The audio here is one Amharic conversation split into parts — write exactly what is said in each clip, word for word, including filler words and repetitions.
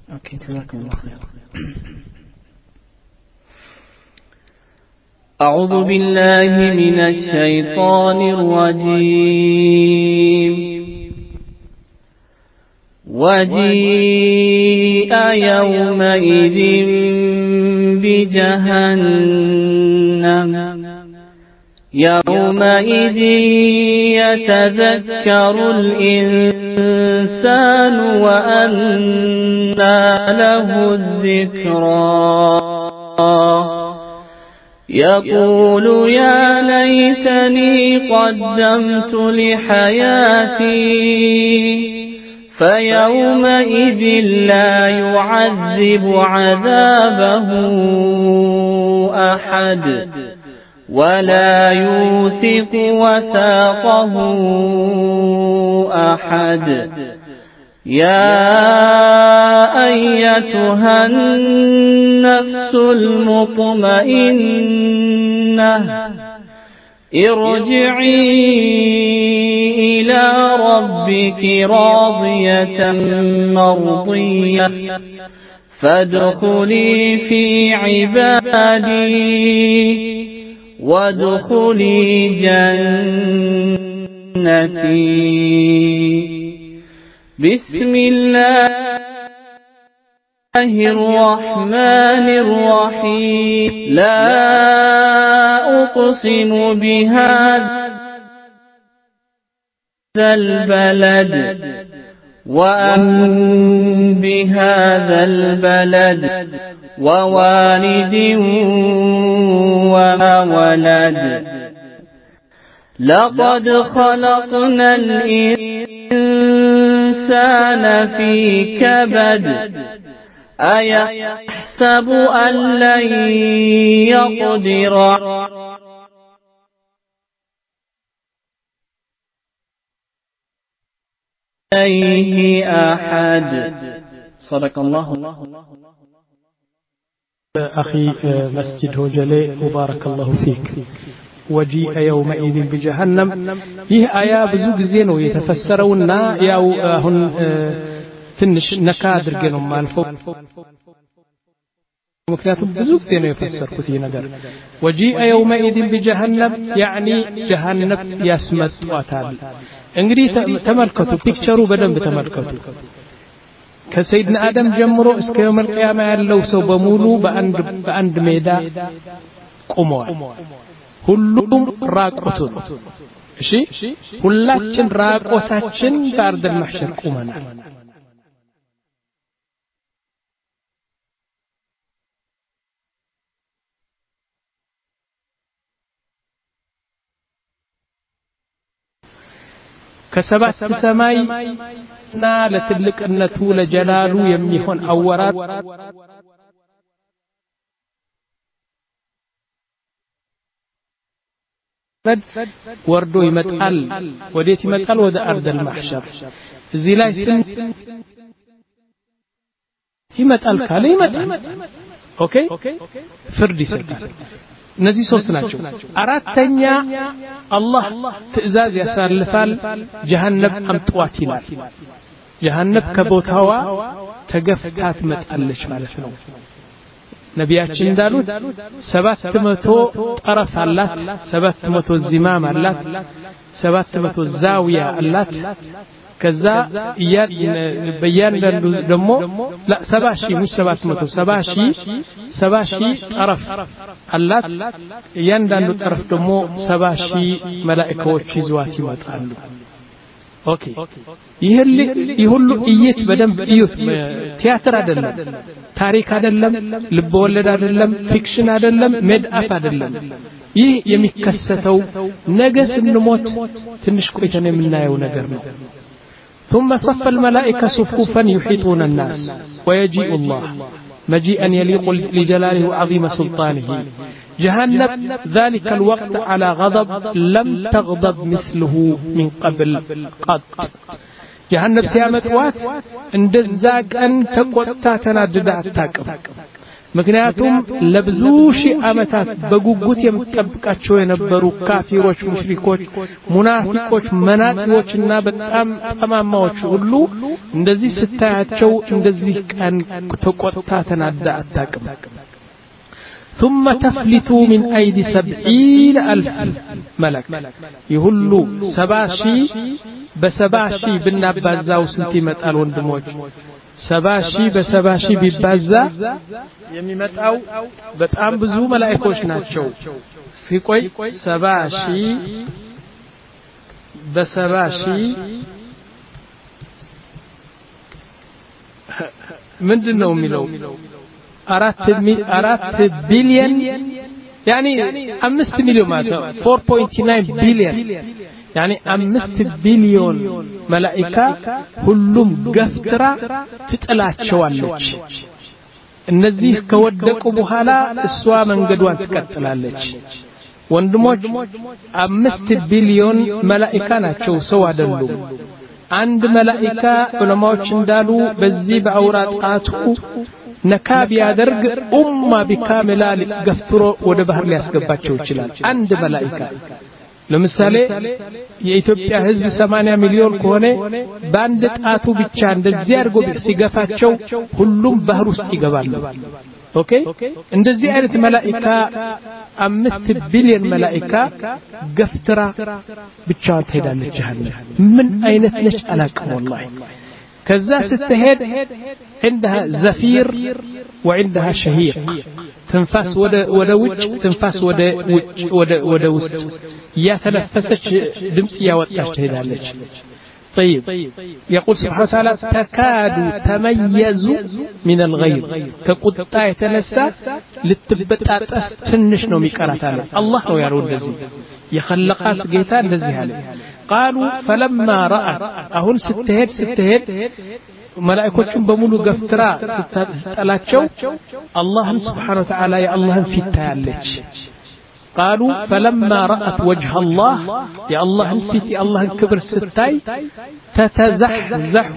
اوكي جزاكم الله خير. أعوذ بالله من الشيطان الرجيم. وجيء يومئذ بجهنم يومئذ يتذكر الإنسان وأنى له الذكرى يقول يا ليتني قدمت لحياتي فيومئذ لا يعذب عذابه أحد ولا يوثق وثاقه أحد. يا أيتها النفس المطمئنة ارجعي إلى ربك راضية مرضية فادخلي في عبادي وادخلي جنتي. بسم الله الرحمن الرحيم. لا أقسم بهذا البلد وأن بهذا البلد ووالد وما ولد. لقد خلقنا الإنسان في كبد أيحسب أن لن يقدر عليه أحد. صدق الله. أخي مسجد هوجلي وبارك الله فيك. وجيء يومئذ بجهنم ይህ አያ ብዙ ጊዜ ነው የተፈሰረውና ያው አሁን ትንሽ ነካ አድርጌ ነው ማልፈው ምክንያቱም ብዙ ጊዜ ነው የፈሰርኩት ይህ ነገር وجيء يومئذ بجهنم يعني جهنم ያስመጣታል። እንግዲህ ተመልከቱ ፒክቸሩ በደንብ ተመልከቱ። ከሰይድና አደም ጀምሮ እስከ የውም القيامة ያለው ሰው በሙሉ በአንድ በአንድ ሜዳ ቆመዋል። ሁሉም ራቆቱን እሺ ሁላችን ራቆታችን በአርድ المحشر ቆመናል። ከሰባት ሰማይና ለትልቅነቱ ለጀላሉ የሚሆን አወራር ወርዶ ይመጣል። ወዴት ይመጣል? ወደ አርድ المحشر። እዚህ ላይ ስን ይመጣል ካለ ይመጣል። ኦኬ ፍርድ ይሰጣል። እነዚህ ሶስት ናቸው። አራተኛ አላህ ትእዛዝ ያሳልፋል። ጀሃነም አምጥዋት ይላል። ጀሃነም ከቦታዋ ተገፍታ ትመጣለች ማለት ነው። ነቢያችን እንዳሉት ሰባት መቶ ጠረፍ አላት፣ ሰባት መቶ ዚማም አላት፣ ሰባት መቶ ዛዊያ አላት። ከዛ በእያንዳንዱ ደግሞ ሰባ ሺህ ሙሽ ሰባት መቶ ሰባ ሺህ ሰባ ሺህ ጠረፍ አላት። እያንዳንዱ ጠረፍ ደግሞ ሰባ ሺህ መላእክቶች ይዘዋት ይመጣሉ። ኦኬ ይህ ሁሉ እይት በደንብ እዩት። ቲያትር አይደለም፣ ታሪክ አይደለም፣ ልብ ወለድ አይደለም፣ ፊክሽን አይደለም፣ ሜድ አፕ አይደለም። ይህ የሚከሰተው ነገ ስንሞት ትንሽ ቆይተን የምናየው ነገር ነው። ثم صف الملائكة صفوفا يحيطون الناس ويجيء الله مجيئا يليق لجلاله وعظيم سلطانه. جهنم ذلك الوقت على غضب لم تغضب مثله من قبل قط. جهنم سيامت وات اندزاق ان تقوتا تنادد اتاقم ምክንያቱም ለብዙ ሺህ ዓመታት በጉጉት የምትጠብቃቸው የነበሩ ካፊሮች ሙሽሪኮች ሙናፊቆች መናጢዎችና በጣም ጠማማዎች ሁሉ እንደዚህ ስታያቸው እንደዚህ ቀን ተቆጣ ተናዳ አታውቅም ثم تفلتوا من أيدي سبعين ألف ملك يهلو سباشي بسباشي بالنبازاو سنتي متقال وندموج سباشي بسباشي ببازا የሚመጣው በጣም ብዙ መላእክቶች ናቸው ሲቆይ ሰባሺ በሰባሺ ምንድነው የሚለው አራት አራት ቢሊየን يعني አምስት ሚሊዮን ማለት four point nine ቢሊየን يعني አምስት ቢሊዮን መላእክታ ሁሉም ገፍትራ ትጥላቸዋለች እነዚህ ከወደቁ በኋላ እሷ መንገዷን ትቀጥላለች ወንድሞች አምስት ቢሊዮን መላእክታ ናቸው ሰው አይደሉም አንድ መላእክታ ዑለማዎች እንዳሉ በዚህ በአውራጣቱ ነካብ ያደርግ ኡማ በካመላ ገፍትሮ ወደ ባህር ሊያስገባቸው ይችላል አንድ መላእክታ ለምሳሌ የኢትዮጵያ ህዝብ ሰማንያ ሚሊዮን ከሆነ በአንድ ጣቱ ብቻ እንደዚህ አድርጎ ሲገፋቸው ሁሉም ባህር ውስጥ ይገባሉ ኦኬ እንደዚህ አይነት መላእክታ አምስት ቢሊዮን መላእክታ ገፍትራ ብቻዋን ትሄዳለች ጀሃነም ምን አይነት ነች አላቅም والله ከዛ ስትሄድ عندها زفير وعندها شهيق تنفس ودا ودا وجه تنفس ودا ودا ودا وسط يا تنفسش دمس يا وطاش تهدالش طيب يقول سبحانه وتعالى تكاد تميز من الغيظ كقطا يتنسى لتبطاطس تنش ነው የሚቀራት አለ አላህ ነው ያለው እንደዚህ የخلقات ጌታ እንደዚህ አለ قالوا فلما رأت አሁን ስትሄድ ስትሄድ መላእክቶቹን በሙሉ ገፍትራ ስትጠላቸው አላህን Subhanahu wa ta'ala የአላህን ፊት ታያለች قالوا فلما رأت وجه الله يا الله فيت يا الله كبر ستاي تتزحزح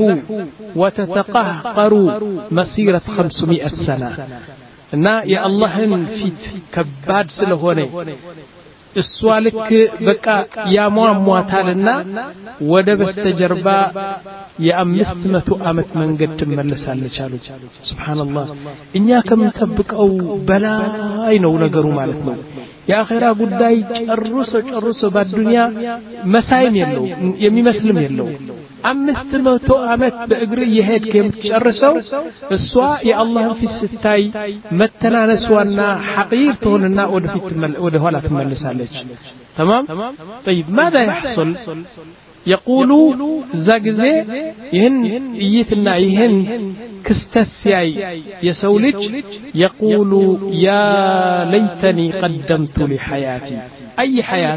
وتتقهقر مسيرة خمسمائة سنة نا يا الله فيت كباد سلهوني السوالك بقى يا موامواتالنا وده بستجربا يا أمست متو أمت من قد تملسال لشالو سبحان الله إنيا كم تبك أو بلاين ونقروا مالتنا يا أخيرا قداي الرسو الرسو بالدنيا مسايم يلو يمي مسلم يلو أمست متو أمت بأقري يهيد كم تشرسو السواء يا الله في الستاي متنا نسوانا حقير توننا وده ولا تملسال تمام طيب ماذا يحصل يقولوا زغزي يهن يتنا يهن كستسياي يسولج يقول يا ليتني قدمت لحياتي أي حياة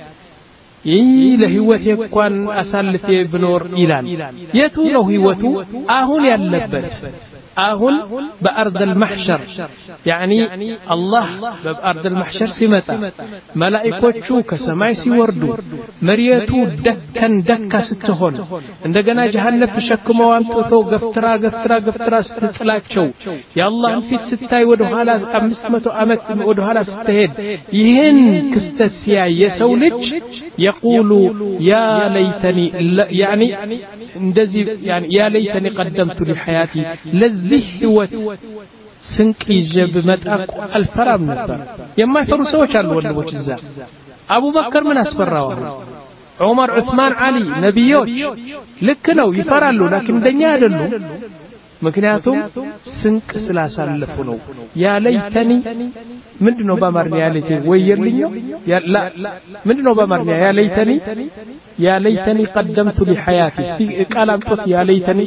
إيه لهوتي كون أسالتي بنور إيران يتو له هوتو أهون يلبت أهون بأرض المحشر يعني الله بأرض المحشر سمتا ملائكة شوك سماي سيوردو مريتو دكا دكا ستهون عندنا جهنم تشكم وانتو قفترا قفترا قفترا ستتلاك شو يا الله انفيت ستاي ودهالا أمستمتو أمت ودهالا ستهد يهن كستسيا يسولج يقول يا ليتني يعني اندزي يعني يا ليتني قدمت لحياتي لذي هوت سنكي جب متأك الفرام نبر يما يفروا سوى شالوا والنبوش الزام أبو بكر من أسفر رواه عمر عثمان علي نبيوش لك لو يفرالوا لكن دنيا دلو مكنياتهم سنك سلاسة لفنو يا ليتني مندنو بامرني يا ليتني ويرلينيو يا لا مندنو بامرني يا ليتني يا ليتني قدمت لحياتي قال امتوت يا ليتني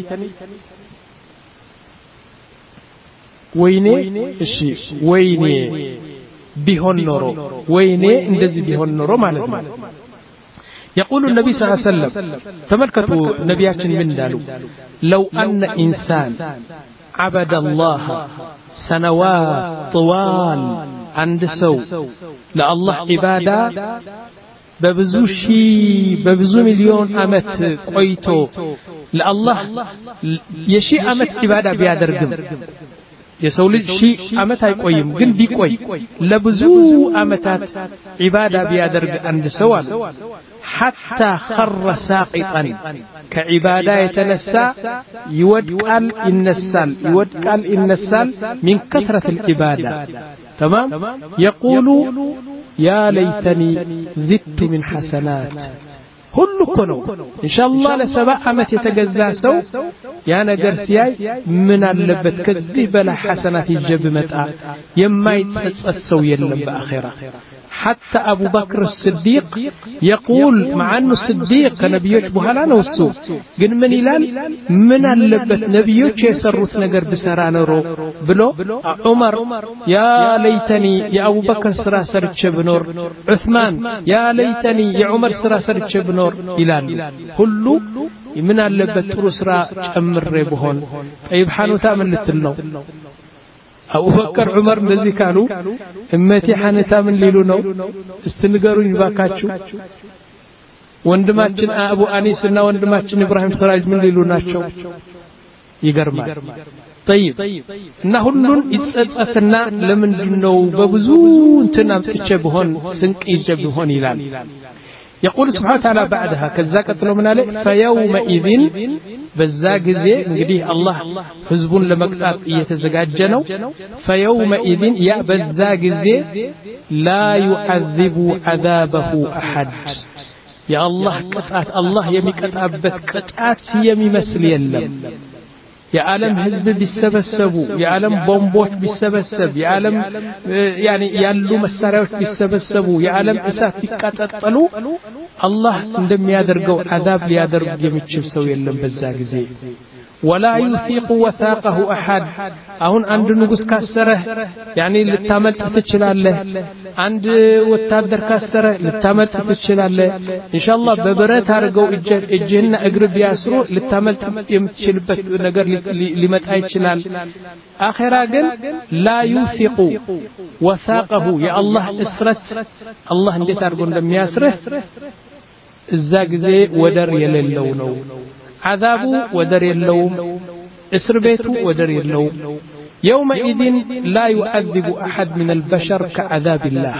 ويني እሺ ወይኔ ቢሆን ኖሮ ወይኔ እንደዚህ ቢሆን ኖሮ ማለት ነው يقول النبي صلى الله عليه وسلم تملكتوا نبياتنا من دالو لو أن إنسان عبد الله سنوات طوال عند سو لله عبادة ببزو شي ببزو مليون أمت قويتو لله يشي أمت عبادة بيادرقم የሰው ልጅ ሺህ ዓመት አይቆይም ግን ቢቆይ ለብዙ ዓመታት ዒባዳ ቢያደርግ አንድ ሰው አለ حتى خر ساقطا كعبادة يتنسى يودقال النسال يودقال النسال من كثرة العبادة تمام يقول يا ليتني زدت من حسنات ሁሉ እኮ ነው ኢንሻአላህ ለሰባ ዓመት የተገዛ ሰው ያ ነገር ሲያይ ምን አለበት ከዚህ በላይ ሐሰናት ይጀብ መጣ የማይጸጸት ሰው የለም በአኺራ حتى أبو بكر الصديق يقول مع أنه الصديق كنبيوش بحالا نوسو قل من إلال من اللبت نبيوش يسروت نقر بسرانرو بلو عمر يا ليتني يا أبو بكر سرا سرتش بنور عثمان يا ليتني يا عمر سرا سرتش بنور إلال كله من اللبت رسرا أمر بهون طيب حانو تامن للتلو أبو بكر عمر እንደዚህ ካሉ እመቴ ሐነታ ምን ሊሉ ነው እስትንገሩኝ ባካችሁ ወንድማችን አቡ አኒስ እና ወንድማችን ኢብራሂም ሰራጅ ምን ሊሉ ናቸው ይገርማል طيب እና ሁሉን ይጸጸትና ለምንድነው በብዙ እንትና አምጥቼ በሆን ስንቅ ይጀብ በሆን ይላል يقول سبحانه وتعالى بعدها كذا قتلوا من عليه فيومئذ بذا غزي እንግዲህ አላህ ህዝቡን ለመቅጣት እየተዘጋጀ ነው فيومئذ يا بذا غزي لا يعذب عذابه احد يا الله ቅጣት አላህ የሚቀጣበት ቅጣት የሚመስል የለም የዓለም ህዝብ ቢሰበሰቡ የዓለም ቦምቦች ቢሰበሰብ የዓለም ያኒ ያሉ መሳሪያዎች ቢሰበሰቡ የዓለም እሳት ይቃጠጣሉ አላህ እንደሚያደርገው አዛብ ሊያደርግ የሚችል ሰው የለም በዛ ጊዜ ولا يثيق وثاقه احد አሁን አንድ ንጉስ ካሰረ ያኒ ልታመልጥ ትችላለህ አንድ ወታደር ካሰረ ልታመልጥ ትችላለህ ኢንሻአላህ በብረት አድርገው እጅህና እግር ቢያስሩ ልታመልጥ የምትችልበት ነገር ሊመጣ ይችላል አኺራ ግን لا يثيق وثاقه يا الله اسرت الله እንዴት አድርጎ እንደሚያስርህ እዛ ጊዜ ወደር የሌለው ነው عذابه ودر اللوم اسر بيته ودر اللوم يومئذ لا يعذب أحد من البشر كعذاب الله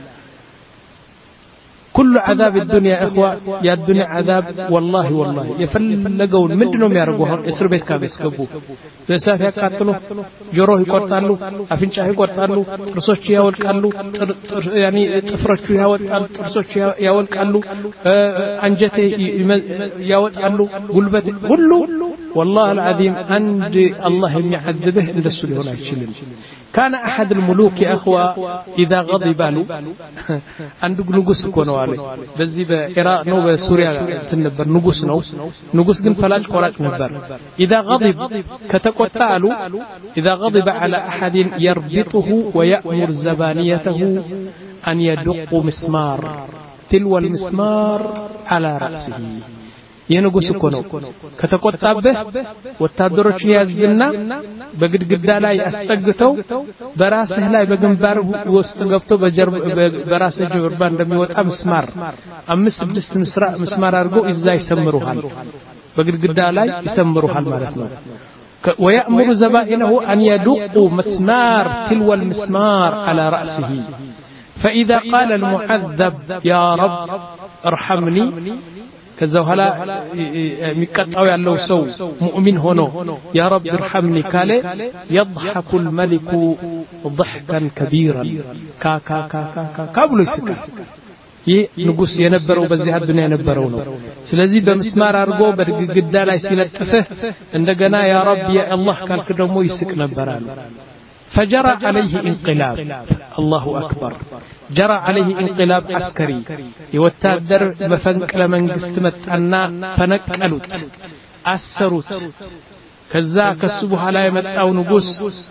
كل عذاب الدنيا إخوة يا الدنيا عذاب والله والله يفلقون مدنهم يارقوهم اسر بيت كابس كبو بساف يقاتلوا جروه يقرطالوا أفنشاه يقرطالوا ترسوش ياولكالوا يعني تفرشوا ياولكالوا ترسوش ياولكالوا أنجته ياولكالوا قلبت قلوا والله العظيم عند الله يعذبه عند السلي هنا يشلل كان أحد الملوك يا أخوة إذا غضب له عند نقص كونه عليه بزي بعراق نو بسوريا تنبر نقص نو نقص جن فلاج قراج نبر إذا غضب كتقطعله إذا غضب على أحد يربطه ويأمر زبانيته أن يدق مسمار تلو المسمار على رأسه የንጉስ እኮ ነው ከተቆጣበህ ወታደሮች ያዝና በግድግዳ ላይ አስጠግተው በራስህ ላይ በግንባር ውስጥ ገብቶ በጀርባ በራስህ ጀርባ እንደሚወጣ መስማር አምስት ስድስት መስማር አድርጎ እዛ ይሰምሩሃል በግድግዳ ላይ ይሰምሩሃል ማለት ነው ويأمر زبائنه أن يدقوا مسمار تلو المسمار على رأسه فإذا قال المعذب يا رب ارحمني كذا هلا ميقطاو ያለው ሰው ሙእሚን ሆኖ يا رب ارحمني ካለ يضحك الملك ضحكا كبيرا كا كا كا كا كابሎ ይስቃል ይህ ንጉስ የነበረው በዚህ አዱንያ የነበረው ነው ስለዚህ በመስማር አርጎ በግድግዳ ላይ ሲለጥፍህ እንደገና يا رب يا الله ካልክ ደግሞ ይስቅ ነበራል فجرى عليه انقلاب الله أكبر جرى عليه انقلاب عسكري يوتادر مفنقل منغست متانا فنقلوت أسروت كذا كسبو على يمጣው ንጉስ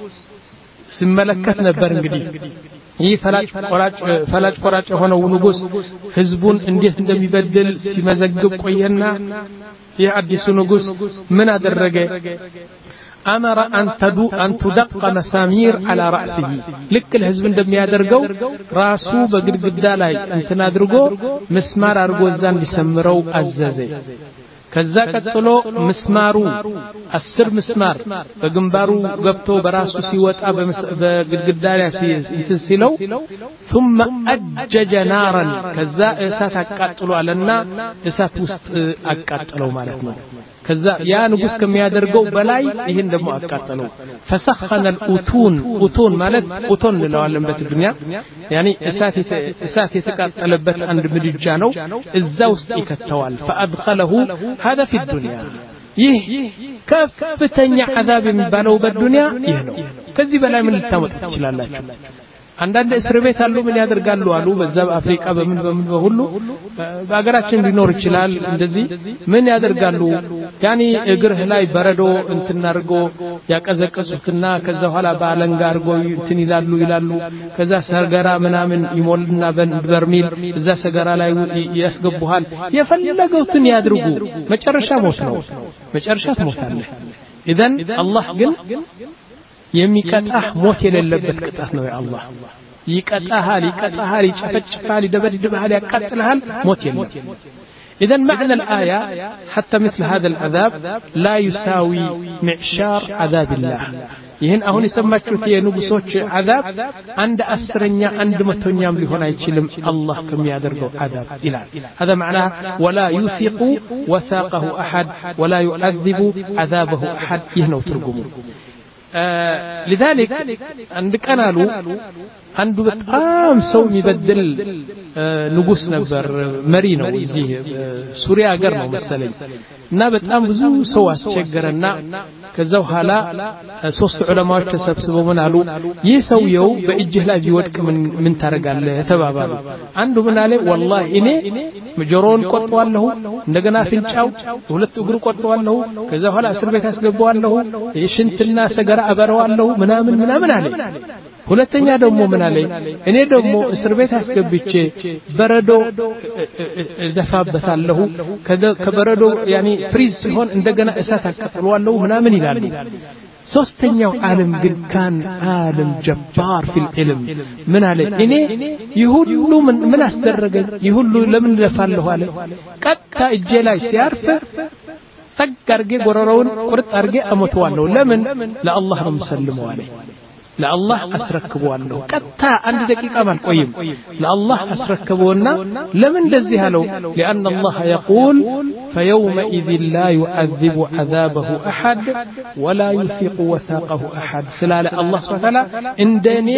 ሲመለከት ነበር እንግዲህ ይህ ፈላጭ ቆራጭ ፈላጭ ቆራጭ ሆነው ንጉስ ህዝቡን እንዴት እንደሚበደል ሲመዘግብ ቆየና ይህ አዲሱ ንጉስ ምን አደረገ أمر أن تدو أن تدق مسامير على رأسه لك الحزب እንደም ያደርገው ራሱ በግድግዳ ላይ እንትና አድርጎ መስማር አድርጎ እዛን ሊሰምረው አዘዘ ከዛ ቀጥሎ ምስማሩ አስር ምስማር በግንባሩ ገብቶ በራሱ ሲወጣ በግድግዳ ላይ እንትን ሲለው ثم أجج نارا ከዛ እሳት አቃጥሎ አለና እሳት ውስጥ አቃጥለው ማለት ነው ከዛ ያ ንጉስ ከሚያደርገው በላይ ይሄን ደግሞ አቃጠለው فسخن الأتون أتون ማለት أتون እንለዋለን በትግርኛ يعني እሳት እሳት የተቃጠለበት አንድ ምድጃ ነው እዛ ውስጥ ይከተዋል فأدخله هذا في الدنيا ይህ ከፍተኛ عذاب የሚባለው በዱንያ ይህ ነው ከዚህ በላይ ምን ልታመጡ ትችላላችሁ አንዳንድ እስር ቤት አሉ ምን ያደርጋሉ አሉ በዛ በአፍሪካ በምን በምን በሁሉ በአገራችን ሊኖር ይችላል እንደዚህ ምን ያደርጋሉ ያኒ እግርህ ላይ በረዶ እንትናርጎ ያቀዘቀሱትና ከዛ ኋላ ባለንጋ አርጎ እንትን ይላሉ ይላሉ ከዛ ሰገራ ምናምን ይሞልና በርሚል እዛ ሰገራ ላይ ያስገቡሃል የፈለገውትን ያድርጉ መጨረሻ ሞት ነው መጨረሻ ትሞታለህ ኢዘን አላህ ግን የሚቀጣህ ሞት የሌለበት ቅጣት ነው ያአላህ ይቀጣሃል ይቀጣሃል ይጨፈጭፋል ይደበድብሃል ያቃጥልሃል ሞት የለም إذن معنى الآية حتى مثل هذا العذاب لا يساوي معشار عذاب الله ይህን አሁን የሰማችሁት የንጉሶች عذاب عند أسرنيا عند متونيام ሊሆን አይችልም አላህ ከሚያደርገው عذاب ይላል هذا معناه ولا يثق وثاقه أحد ولا يعذب عذابه أحد ይህ ነው ትርጉሙ آه لذلك عند كانالو አንዱ በጣም ሰው የሚበድል ንጉስ ነበር መሪ ነው እዚህ ሱሪያ ሀገር ነው መሰለኝ እና በጣም ብዙ ሰው አስቸገረና ከዛው ኋላ ሶስት ዑለማዎች ተሰብስበው ምን አሉ ይህ ሰውየው በእጅህ ላይ ቢወድቅ ምን ምን ታረጋለህ ተባባሉ አንዱ ምን አለ والله እኔ ጆሮውን ቆርጠዋለሁ እንደገና ፍንጫው ሁለት እግሩ ቆርጠዋለሁ ከዛው ኋላ እስር ቤት አስገባዋለሁ የሽንትና ሰገራ አበረዋለሁ ምናምን ምናምን አለ ሁለተኛ ደግሞ ምን አለ እኔ ደግሞ እስር ቤት አስገብቼ በረዶ ደፋበታለሁ ከበረዶ ያኒ ፍሪዝ ሲሆን እንደገና እሳት አቀጥለዋለሁ ምናምን ይላሉ ሶስተኛው ዓለም ግን ካን ዓለም ጀባር في العلم ምን አለ እኔ ይሁሉ ምን አስደረገኝ ይሁሉ ለምን ለፋለሁ አለ ቀጣ እጄ ላይ ሲያርፍ ተጋርጌ ጎረሮውን ቁርጥ አርጌ አሞተዋለሁ ለምን ለአላህ ነው መስልመው አለ ለአላህ አስረክበዋለሁ ቀጣ አንድ ደቂቃ ማልቆይም ለአላህ አስረክበውና ለምን እንደዚህ አለው لأن الله يقول فيومئذ لا يعذب عذابه أحد ولا يثق وثاقه أحد سلالة الله سبحانه وتعالى عندني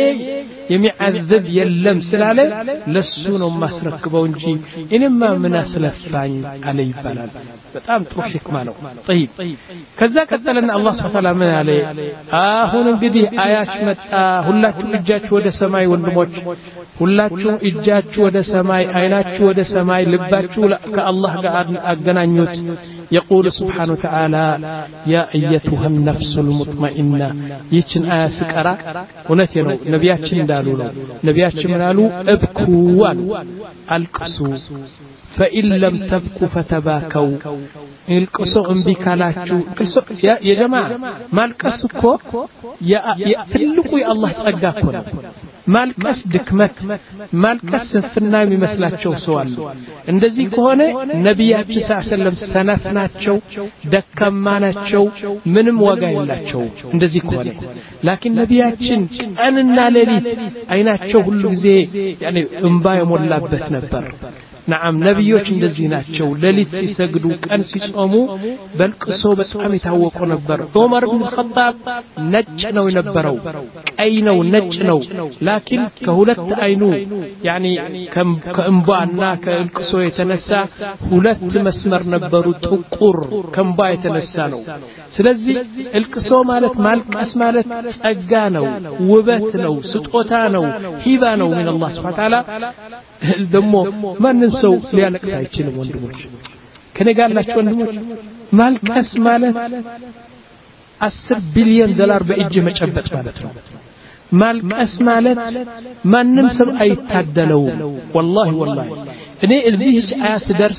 يمعذب يلم سلالة لسونو مسركبو እንጂ እኔማ ምን አስለፋኝ አለ ይባላል በጣም ጥሩ ህክማ ነው طيب ከዛ ቀጠለና አላህ Subhanahu Wa Ta'ala ምን አለ አሁን እንግዲህ አያች መጣ ሁላችሁ እጃችሁ ወደ ሰማይ ወንድሞች ሁላችሁ እጃችሁ ወደ ሰማይ አይናችሁ ወደ ሰማይ ልባችሁ ከአላህ ጋር አገናኙት يقول سبحانه وتعالى يا ايتها النفس المطمئنه ይችን አያ ስቀራ እውነት ነው ነቢያችን እንዳሉ ነው ነቢያችን ምናሉ እብኩ አልቅሱ فإن لم تبكوا فتباكوا القصو انبي ካላችሁ ቅሶ ያ ጀማዓ ማልቀስ እኮ ያ ትልቁ የአላህ ጸጋ እኮ ነው ማልቀስ ድክመት ማልቀስ ስንፍና የሚመስላቸው ሰው አሉ እንደዚህ ከሆነ ነቢያችን ሰለላሁ ሰነፍ ናቸው ደካማ ናቸው ምንም ዋጋ የላቸው እንደዚህ ከሆነ ላኪን ነቢያችን ቀንና ሌሊት አይናቸው ሁሉ ጊዜ ያኔ እንባ የሞላበት ነበር نعم ነብዮች እንደዚህ ናቸው ሌሊት ሲሰግዱ ቀን ሲጾሙ በልቅሶ በጣም ይታወቁ ነበር ዑመር ኢብኑ ኸጣብ ነጭ ነው የነበረው ቀይ ነው ነጭ ነው ላኪን ከሁለት አይኑ ያኒ ከእንባና ከልቅሶ የተነሳ ሁለት መስመር ነበሩ ጥቁር ከእንባ የተነሳ ነው ስለዚህ ልቅሶ ማለት ማልቀስ ማለት ጸጋ ነው ውበት ነው ስጦታ ነው ሂባ ነው من الله سبحانه وتعالى ደሞ ማንን ሰው ሊያለቅስ አይችልም ወንድሞች ከነጋላችሁ ወንድሞች ማልቀስ ማለት አስር ቢሊዮን ዶላር በእጅ መጨበጥ ማለት ነው ማልቀስ ማለት ማንም ሰው አይታደለው والله والله እኔ እዚህ አያስ ደርስ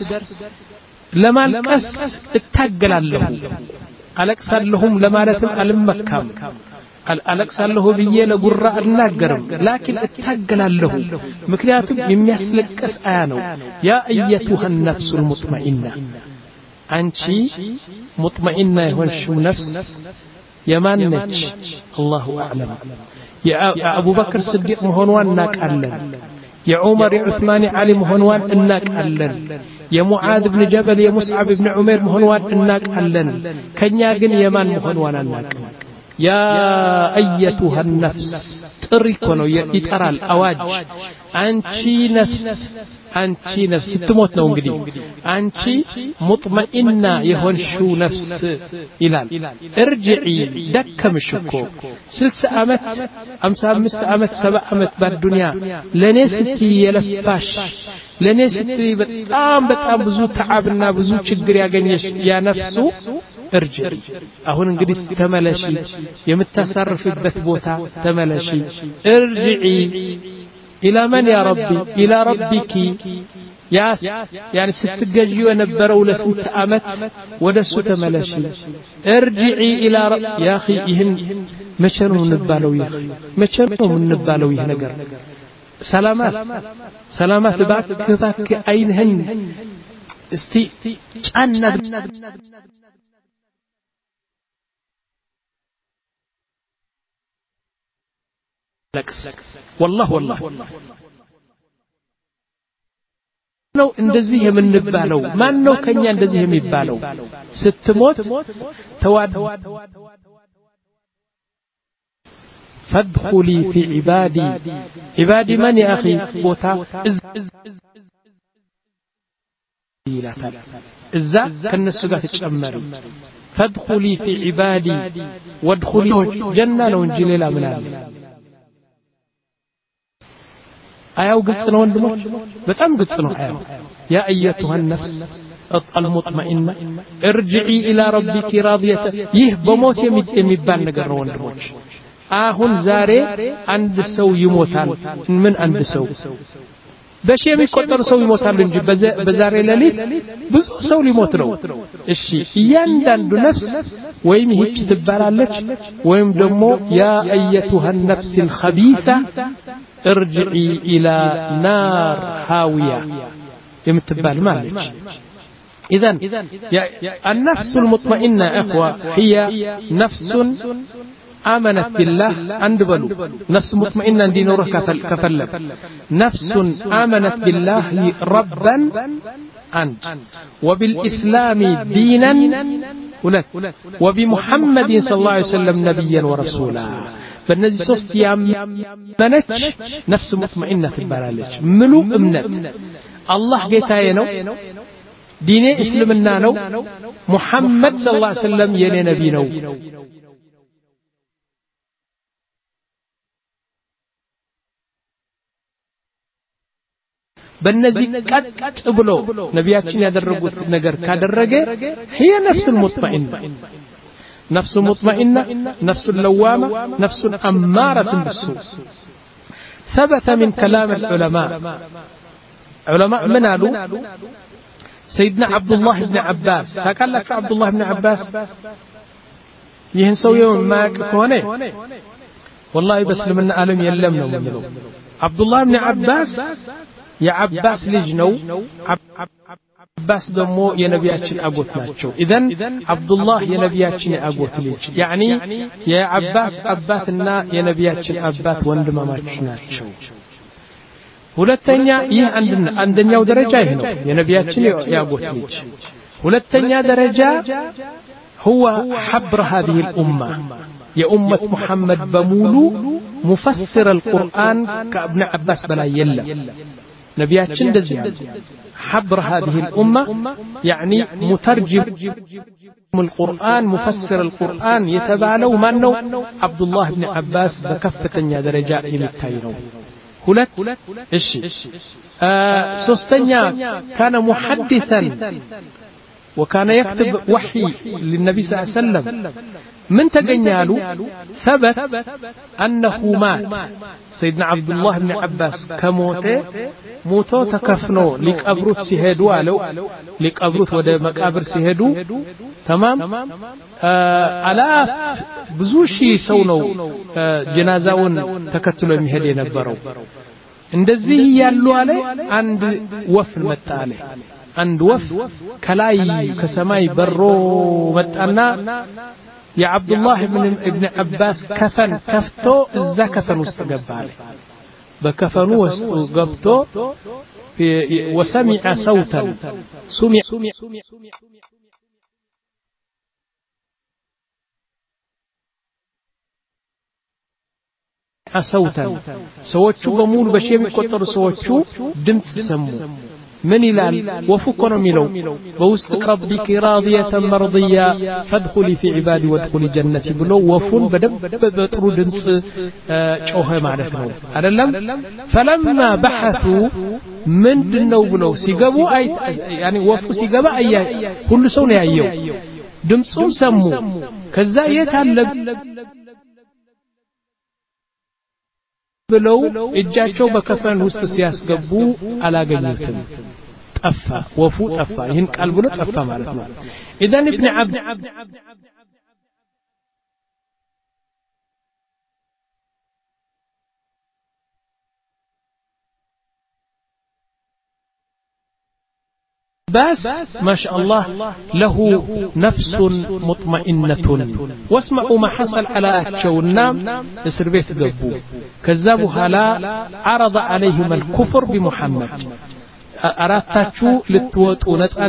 ለማልቀስ እታገላለሁ አለቅሳለሁም ለማለትም አልመካም አለቅሳለሁ ብዬ ለጉራ አልናገርም ላኪን እታገላለሁ ምክንያቱም የሚያስለቅስ አያ ነው ያ አየቱሃ النفس المطمئنه አንቺ ሙጥመኢና የሆንሽው ነፍስ የማን ነች? አላሁ አዕለም። የአቡበክር ስዲቅ መሆኗን እናቃለን። የዑመር የዑስማን የዓሊ መሆኗን እናቃለን። የሙዓዝ ብን ጀበል የሙስዓብ ብን ዑመር መሆኗን እናቃለን። ከኛ ግን የማን መሆኗን አናቅም። ያ አየቱሃ ነፍስ ጥሪ እኮ ነው ይጠራል አዋጅ። አንቺ ነፍስ አንቺ ነፍስ ስትሞት ነው እንግዲህ አንቺ ሙጥመኢና የሆንሽው ነፍስ ይላል። እርጅዒ ደከምሽ እኮ ስልሳ ዓመት ሃምሳ አምስት ዓመት ሰባ ዓመት በዱንያ ለኔ ስትይ የለፋሽ ለኔ ስትይ በጣም በጣም ብዙ ተዓብና ብዙ ችግር ያገኘሽ ያ ነፍሱ እርጅዒ አሁን እንግዲህ ተመለሺ የምታሳርፍበት ቦታ ተመለሺ። እርጅዒ إلى من يا ربي إلى ربك يا يعني ستجيو ينبروا لسنت أمت ودسو تملشي. ارجعي إلى رب يا أخي يهن مشانو نبالو يا أخي مشانو نبالو يا نجر سلامات سلامات باك باك أينهن استي أنا والله والله ነው እንደዚህ የምንባለው ማን ነው ከኛ እንደዚህ የሚባለው ስትሞት ተዋድ فادخلي في عبادي عبادي من يا اخي ቦታ እዛ ከነሱ ጋር ተጨመሪ فادخلي في عبادي وادخلي جنة ነው እንጂ ሌላ ምን አለ? አያው ግልጽ ነው ወንድሞች በጣም ግልጽ ነው አያው ያ አየቱሃ ነፍስ المطمئنة ارجعي إلى ربك راضية ይህ በሞት የሚባል ነገር ነው ወንድሞች። አሁን ዛሬ አንድ ሰው ይሞታል። ምን አንድ ሰው በሺ የሚቆጠር ሰው ይሞታል እንጂ በዛሬ ሌሊት ብዙ ሰው ሊሞት ነው። እሺ እያንዳንዱ ነፍስ ወይም ይህች ትባላለች ወይም ደግሞ ያ አየቱሃ ነፍስ الخبيثة ارجعي إلى نار هاوية يمتبال مالك. إذن النفس المطمئنة أخوة هي نفس آمنت بالله أندبلو نفس مطمئنة دينوره كفلب نفس آمنت بالله ربا أنت وبالإسلام دينا وبمحمد صلى الله عليه وسلم نبيا ورسولا. በእነዚህ ሶስት ያመነች ነፍስ ሙጥመኢና ትባላለች። ምሉ እምነት አላህ ጌታዬ ነው፣ ዲኔ እስልምና ነው፣ ሙሐመድ ሰለላሁ ዐለይሂ ወሰለም የኔ ነብይ ነው። በእነዚህ ቀጥ ብሎ ነቢያችን ያደረጉት ነገር ካደረገ هي نفس المطمئنة نفس مطمئنة نفس اللوامة نفس أمارة بالسوء. ثبت من كلام العلماء علماء من قالوا سيدنا عبد الله بن عباس فقال لك عبد الله بن عباس يهنسوا يوم ما كونه والله بس لمن عالم يلمنا منه. عبد الله بن عباس يا عباس لجنو عباس دمو يا نبياتشن أقوت ناتشو. إذن عبد الله يا نبياتشن أقوت ليج يعني يا عباس أباتنا يا نبياتشن أبات وندما ماتشناتشو. ሁለተኛ ይህ አንደኛው ደረጃ ይሄ ነው የነቢያችን ያጎት ልጅ። ሁለተኛ ደረጃ هو حبر هذه الأمة يا أمة محمد بمولو مفسر القرآن كابن عباس بلا يلا نبياتشن دزي حبر هذه الأمة يعني مترجم القرآن مفسر القرآن يتبالو منه عبد الله بن عباس بكفة درجات يمتاينو. ሁለት እሺ ሶስተኛ كان محدثا وكان يكتب وحي للنبي صلى الله عليه وسلم من تجنيالو ثبت أنه مات سيدنا عبد الله بن عباس كموته موتو تكفنو لقبروت سيهدو قالوا لقبروت ወደ መቃብር ሲሄዱ تمام አላፍ ብዙ ሺህ ሰው ነው ጀናዛውን ተከትሎ የሚሄድ የነበረው። እንደዚህ ያሉ አለ አንድ ወፍ መጣ አለ አንድ ወፍ ከላይ ከሰማይ በሮ መጣና የአብዱላህ ኢብኑ ኢብኑ አባስ ከፈን ከፍቶ እዛ ከፈን ውስጥ ገባለ በከፈኑ ውስጥ ገብቶ وسمع صوتا سمع صوتا ሰዎቹ በሙሉ በሺህ የሚቆጠሩ ሰዎቹ ድምጽ ሰሙ من ይላል ወፉ ነው የሚለው በውስጥ ረቢክ راضيه مرضيه فادخلي في عبادي وادخلي جنتي ብሎ ወፉን በደንብ በጥሩ ድምጽ ጮኸ ማለት ነው አይደለም فلما بحثوا ምንድነው ብለው ሲገቡ አይ يعني ወፉ ሲገባ አያ ሁሉ ሰው ነው ያየው ድምጹን ሰሙ ከዛ የታለ ብለው እጃቸው በከፈን ውስጥ ሲያስገቡ አላገኙትም ጠፋ ወፉ ጠፋ ይህን ቃል ብሎ ጠፋ ማለት ነው اذا ابن عبد بس ما شاء الله له نفس مطمئنة واسمعوا ما حصل على أكشونا اسر بيت قبو كذبوها لا عرض عليهم الكفر بمحمد أرادتشو للتوت ونسأل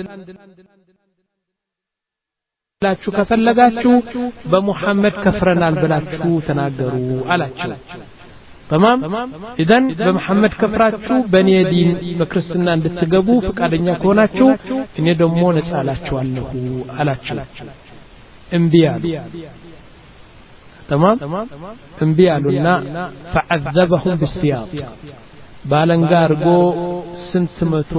ላችሁ ከፈለጋችሁ በሙሐመድ ከፍረናል ብላችሁ ተናገሩ አላችሁ تمام اذن بمحمد كفراችሁ በኔ ዲን በክርስትና እንድትገቡ ፍቃደኛ ከሆናችሁ እኔ ደግሞ ነጻላችኋለሁ አላችሁ እንቢያ تمام እንቢያሉና فعذبهم بالسياط ባለንጋርጎ ስንት መቶ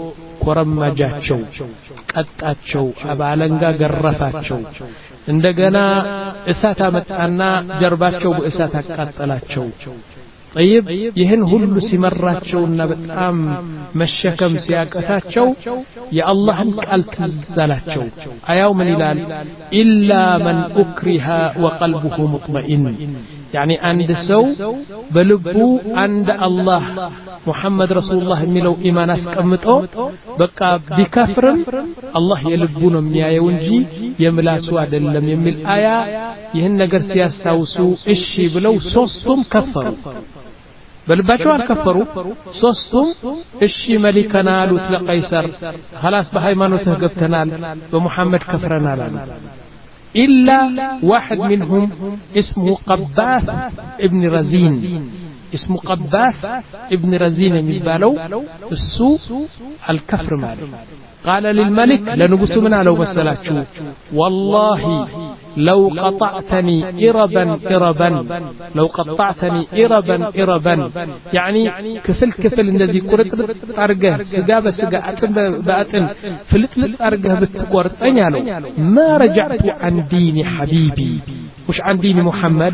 ኮረማጃቸው ቀጣቸው ባለንጋ ገረፋቸው እንደገና እሳት አመጣና ጀርባቸው በእሳት አቃጠላቸው طيب ይህን ሁሉ ሲመራቸውና በጣም መሸከም ሲያቀታቸው የአላህን ቃል ትዛላቸው አያው ምን ይላል ኢላ መን ኡክሪሃ ወቀልቡሁ ሙጥመኢን يعني عند سو بلبو عند الله محمد رسول الله የሚለው ኢማን አስቀምጦ በቃ ቢከፍርም አላህ የልቡን የሚያየው እንጂ የምላሱ አይደለም የሚል አያ ይህን ነገር ሲያስታውሱ እሺ ብለው ሶስቱም ከፈሩ በልባቸው አልከፈሩ ሶስቱም እሺ መሊከና አሉት ለቀይሰር خلاص በሃይማኖትህ ገብተናል በመሐመድ ከፍረናል አሉ إلا واحد منهم اسمه قباث ابن رزين اسمه قباث ابن رزين يبالو السوء الكفر مال قال للملك لنقص من على وسلاتشو والله لو قطعتني إربا إربا لو قطعتني إربا إربا يعني كفل كفل الذي قرط أرجه سجابة سجا أتن بأتن فلت لت أرجه بتقرط أنيالو ما رجعت عن دين حبيبي مش عن دين محمد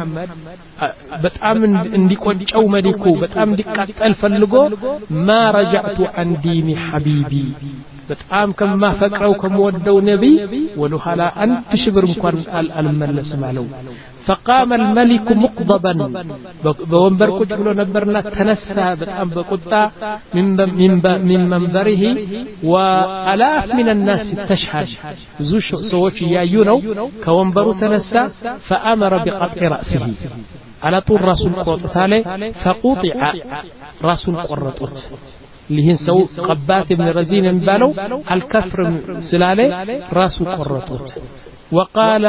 بتأمن عندي قد أو ملكو بتأمن دقات الفلقو ما رجعت عن دين حبيبي بتأم كم ما فكروا كم ودوا نبي ولو حلا أنت شبر مكان الملس مالو فقام الملك مقضبا بومبركو جلو نبرنا تنسى بتأم بقطة من من من منبره وآلاف من الناس تشهد زوج سوتش يا يونو كومبرو تنسى فأمر بقطع رأسه على طول راس القرط عليه فقطع راس القرطوت لهن سو قبات ابن رزين بالو الكفر سلاله راس قرطوت وقال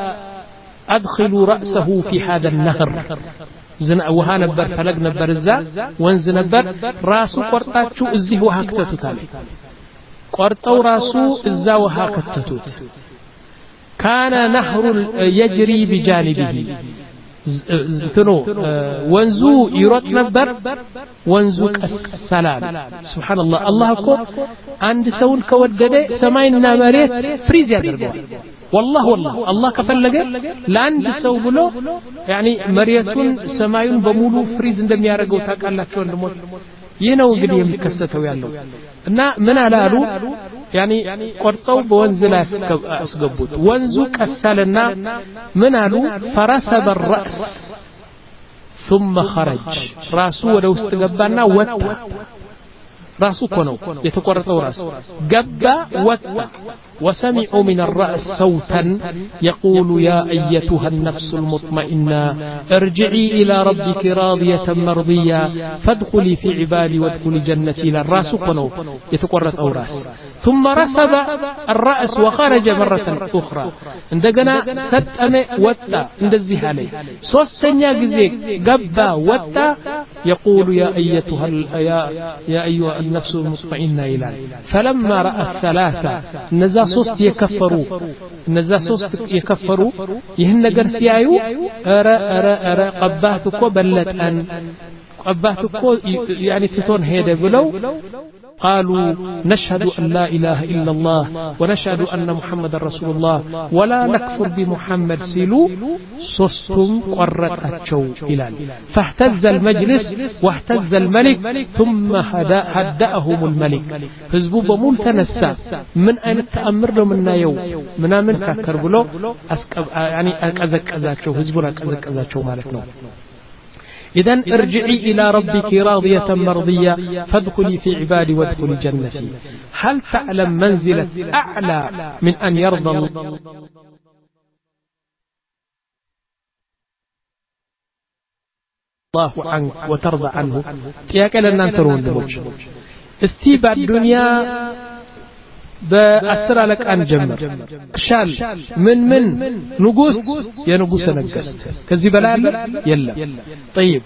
ادخلوا رأسه في هذا النهر زنا وها نبر فلق نبر الزا وانز نبر راسو قرطاچو ازي وها كتتوت عليه قرطو راسو ازا وها كتتوت كان نهر يجري بجانبه እንትኑ ወንዙ ይሮጥ ነበር ወንዙ ቀሰላል ሱብሃንአላህ አላህ እኮ አንድ ሰውን ከወደደ ሰማይና መሬት ፍሪዝ ያደርጋል والله والله الله ከፈለገ ለአንድ ሰው ብሎ يعني መሬቱን ሰማዩን በሙሉ ፍሪዝ እንደሚያደርገው ታውቃላችሁ ወንድሞች ይህ ነው እንግዲህ የሚከሰተው ያለው እና ምን አላሉ يعني ቆርጠው በወንዝ ላይ አስገቡት ወንዙ ቀሰለና ምን አሉ فرسب الرأس ثم خرج راسه ወደ ውስጥ ገባና ወጣ راسو كنو يتقرطو راس قبا وتا وسمعوا من الرأس صوتا يقول يا أيتها النفس المطمئنة ارجعي إلى ربك راضية مرضية فادخلي في عبادي وادخلي جنتي. الراس كنو يتقرطو راس ثم رسب الرأس وخرج مرة أخرى عندنا ستم وتا اندزي عليه سوستنيا غزي قبا وتا يقول يا أيتها يا يا أيها النفس المطمئنة إلى فلما رأى الثلاثة نزا سوست يكفروا نزا سوست يكفروا يهن قرسيايو أرى أرى أرى قباتكو بلتان قباتكو يعني تتون هيدا بلو قالوا نشهد أن لا إله إلا الله ونشهد أن محمد رسول الله ولا نكفر بمحمد سيلو سستم قرت أتشو إلال فاهتز المجلس واهتز الملك ثم هدأهم الملك فزبوب ملتنسا من أين التأمر له منا يوم منا من كاكر بلو يعني أكزك أزاكشو هزبونا أكزك أزاكشو مالتنا. إذن ارجعي إلى ربك راضية مرضية فادخلي في عبادي وادخلي جنتي. هل تعلم منزلة أعلى من أن يرضى الله عنك وترضى عنه؟ تياك لنا ترون دموش استيبع الدنيا بأسر لك أن جمر شال من من نقوس يا نقوس نقص كذي بلا يلا طيب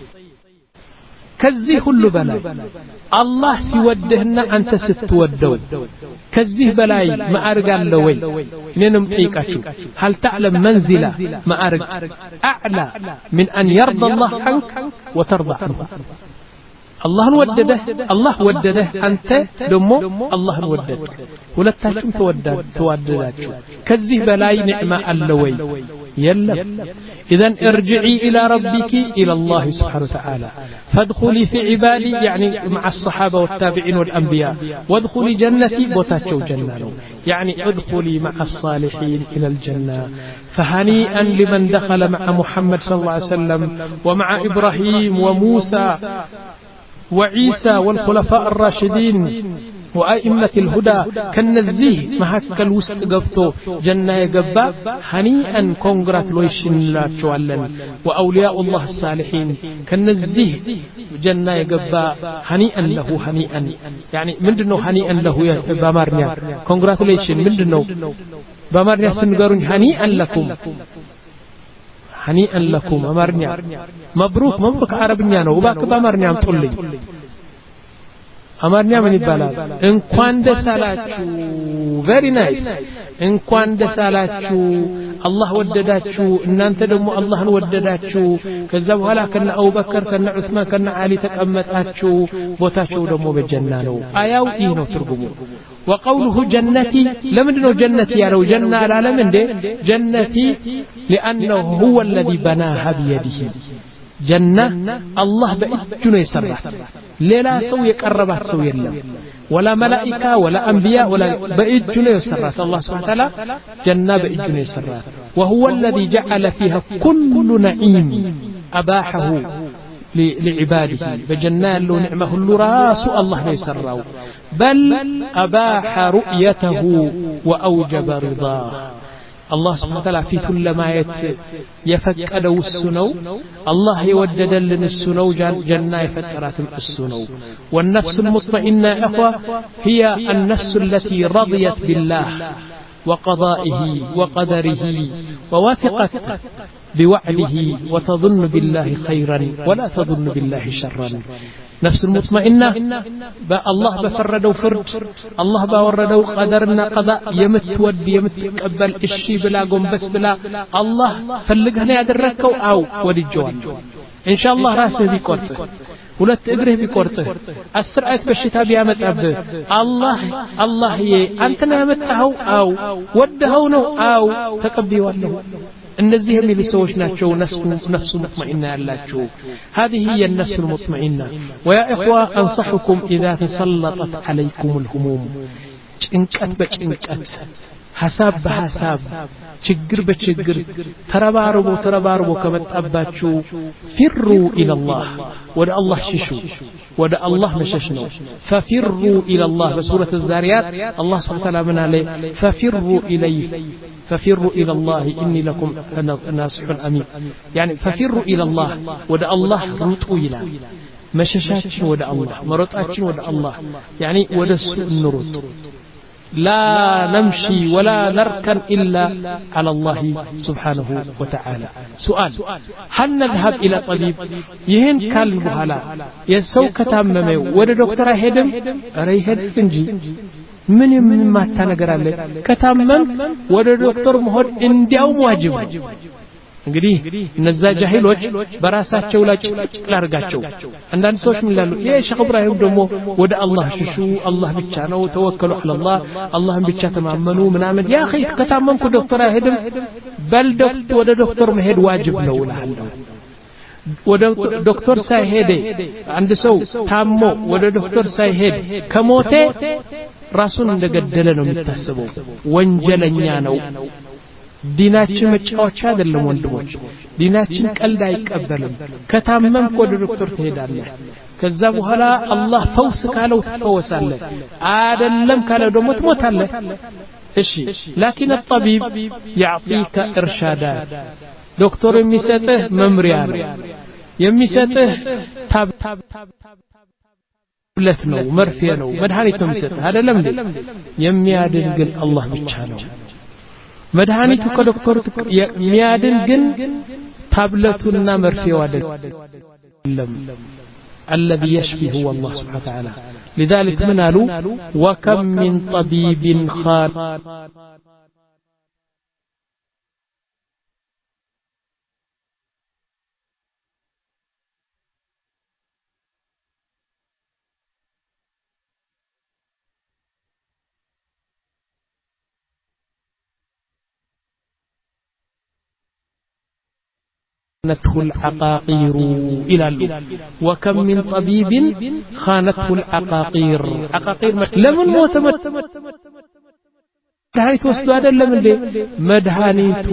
كذي كل بلا الله سيودهنا أنت ستودو كذي بلاي ما أرجع لوي منهم تيكاتو. هل تعلم منزلة ما أرجع أعلى من أن يرضى الله عنك وترضى عنه؟ الله ودده الله ودده أنت دمو الله وددك ولا تاشم تودد تودداتشو كذه بلاي نعمة اللوي يلا. إذن ارجعي إلى ربك إلى الله سبحانه وتعالى فادخلي في عبادي يعني مع الصحابة والتابعين والأنبياء وادخلي جنتي بوتاتشو جنة يعني ادخلي مع الصالحين إلى الجنة. فهنيئا لمن دخل مع محمد صلى الله عليه وسلم ومع إبراهيم وموسى وعيسى والخلفاء الراشدين وأئمة الهدى كالنزيه مهك الوسط قبطو جنة يقبا هنيئا كونغراتوليشن لا تشوالن. وأولياء الله الصالحين كالنزيه جنة يقبا هنيئا له هنيئا يعني من دنو هنيئا له يا بامارنيا كونغراتوليشن من دنو بامارنيا سنقرون هنيئا لكم هنيئا لكم أمرنيا مبروك مبروك عربنيا نو وباك بأمرنيا مطلي أمرنيا من البلاد إن كان دسالاتشو very nice إن كان دسالاتشو الله ودداتشو إن أنت دمو الله ودداتشو كذب ولا كنا أبو بكر كنا عثمان كنا علي تكأمتاتشو بوتاتشو دمو بالجنانو آياو إينو ترقمو. وقوله جنتي لمدنو جنتي يعني جنة على لمن دي جنتي لأنه هو الذي بناها بيده جنة الله بإجنة يسرات لا سو يقربات سو يلا ولا ملائكة ولا أنبياء ولا بإجنة يسرات الله سبحانه وتعالى جنة بإجنة يسرات. وهو الذي جعل فيها كل نعيم أباحه لعباده بجنان له نعمه الراس الله يسره بل أباح رؤيته وأوجب رضاه. الله سبحانه وتعالى في كل ما يفكده السنو الله يودد لنا السنو جنة يفترات السنو. والنفس المطمئنة أخوة هي النفس التي رضيت بالله وقضائه وقدره ووثقت بوعده وتظن بالله خيرا ولا تظن بالله شرا. نفس المطمئنة الله بفردوا فرد الله بوردوا قدرنا قضاء يمت ود يمت قبل الشي بلا قم بس بلا الله فلقهنا يدركوا أو ودي الجوال إن شاء الله راسه بيقرطه ሁለት እግርህ ቢቆርጥህ አስር አይት በሽታ ቢያመጣብህ አላህ አላህ አንተ ነህ ያመጣኸው አው ወደኸው ነው አው ተቀበይዋለሁ። እነዚህ የሚሉ ሰዎች ናቸው ነፍሱ ሙጥመኢና ያላቸው። هذه هي النفس المطمئنة. ويا إخوة أنصحكم إذا تسلطت عليكم الهموم ጭንቀት በጭንቀት ሐሳብ በሐሳብ ችግር በችግር ተረባርቦ ተረባርቦ ከመጣባችሁ ፊሩ ኢላላህ ወደ አላህ ሽሹ ወደ አላህ መሸሽ ነው ፈፊሩ ኢላላህ በሱረት الذاريات አላህ Subhanahu Wa Ta'ala ምን አለ ፈፊሩ ኢለይህ ፈፊሩ ኢላላህ ኢኒ ለኩም ናሲሑን አሚን يعني ፈፊሩ ኢላላህ ወደ አላህ ሩጡ ይላል መሸሻችን ወደ አላህ መሮጣችን ወደ አላህ يعني ወደሱ እንሩጥ لا نمشي ولا نركن إلا على الله سبحانه وتعالى سؤال هل نذهب إلى طبيب يهن كان بهلا يسو كتاممه وده دكتور هيدم أري هيد فنجي من من ما تنقر عليه كتامم وده دكتور مهد انديو واجب እንግዲህ እነዛ ጃሂሎች በራሳቸው ላይ ጭላርጋቸው አንዳንድ ሰዎች ምን ይላሉ ይሄ ሼኽ ኢብራሂም ደግሞ ወደ አላህ ሽሹ አላህ ብቻ ነው ተወከሉ አላህ አላህን ብቻ ተማመኑ ምናምን ያ ኺ ከታመንኩ ዶክተር አይሄድም በል ዶክተር ወደ ዶክተር መሄድ ዋጅብ ነው እላለሁ ወደ ዶክተር ሳይሄድ አንድ ሰው ታሞ ወደ ዶክተር ሳይሄድ ከሞተ ራሱን እንደገደለ ነው የሚታሰበው ወንጀለኛ ነው ዲናችን መጫወቻ አይደለም ወንድሞች ዲናችን ቀልድ አይቀበልም ከታመምክ ወደ ዶክተር ትሄዳለህ ከዛ በኋላ አላህ ፈውስ ካለው ትፈወሳለህ አይደለም ካለው ደግሞ ትሞታለህ እሺ لكن الطبيب يعطيك ارشادات ዶክተር የሚሰጥህ መምሪያ ነው የሚሰጥህ ታብ ብለት ነው መርፌ ነው መድኃኒት ነው የሚሰጥህ አይደለም እንዴ የሚያድን ግን አላህ ብቻ ነው መድኃኒቱ ከዶክተሩ የሚያድን ግን ታብለቱና መርፌው አይደለም الذي يشفي هو الله سبحانه وتعالى لذلك من قالوا وكم من طبيب خان خانته العقاقير إلى اللو وكم من طبيب خانته العقاقير عقاقير لمن موت مدهانيت وسدو هذا لمن دي مدهانيت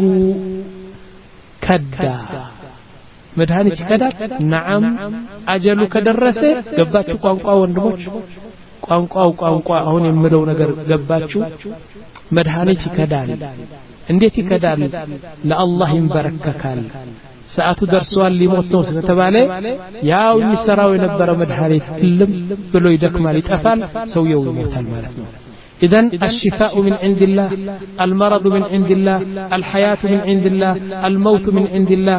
كدا مدهانيت كدا نعم أجل كدرسه قباتشو قوانقوا وندموش قوانقوا قوانقوا هون يمدو نقر قباتشو مدهانيت كدال انديت كدال لالله ينبرككال ሰዓቱ ደርሷል ሊሞት ነው ስለተባለ ያው የሚሰራው የነበረ መድኃኒት ሁሉም ብሎ ይደክማል ይጠፋል ሰውየው ይሞታል ማለት ነው اذا الشفاء من عند الله المرض من عند الله الحياة من عند الله الموت من عند الله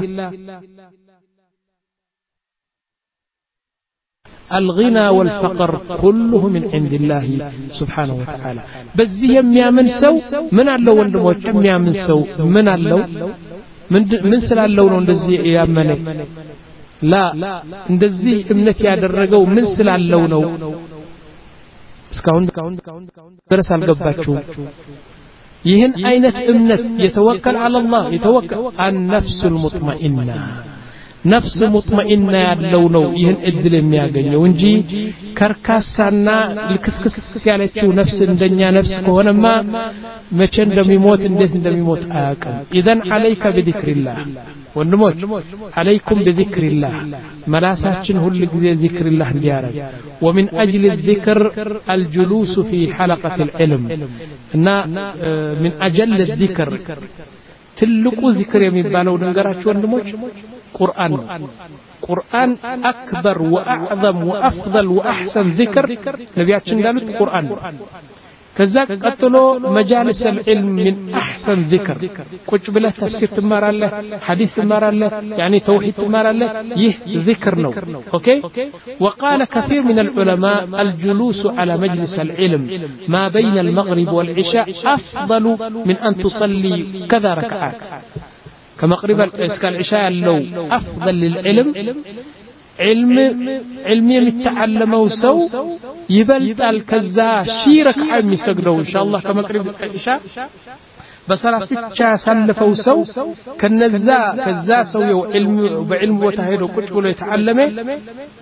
الغنى والفقر كله من عند الله سبحانه وتعالى بزي የሚያምን ሰው ምን አለው ወንድሞች የሚያምን ሰው ምን አለው ምን ምን ስላለው ነው እንደዚህ ያመነ ላ እንደዚህ እምነት ያደረገው ምን ስላለው ነው እስካሁን ድረስ አልገባችሁም ይህን አይነት እምነት የተወከለ አላህ የተወከለ النفس المطمئنة ነፍስ ሙጥመኢና ያለው ነው ይህን እድል የሚያገኘው እንጂ ከርካሳና ልክስክስ ያለችው ነፍስ እንደኛ ነፍስ ከሆነማ መቼ እንደሚሞት እንዴት እንደሚሞት አያውቅም اذا عليك بذكر الله ወንድሞች عليكم بذكر الله መላሳችን ሁሉ ጊዜ ذكر الله እንዲያረግ ومن اجل الذكر الجلوس في حلقة العلم እና من اجل الذكر ትልቁ ذكر የሚባለው ነገራችሁ ወንድሞች قرآن قرآن أكبر وأعظم وأفضل وأحسن ذكر نبياتنا قالوا قرآن كذاك قتلوا مجالس العلم من أحسن ذكر كوش بله تفسير تمار الله حديث تمار الله يعني توحيد تمار الله يه ذكر نو أوكي وقال كثير من العلماء الجلوس على مجلس العلم ما بين المغرب والعشاء أفضل من أن تصلي كذا ركعات كمغرب العشاء لو أفضل للعلم علم علم يتعلمه سو يبلط الكذا شيرك عم يسجدوا إن شاء الله كمغرب العشاء بصرا ستة سلفوا سو كنزا كذا سو علم بعلم وتهيدو كتب ولا يتعلمه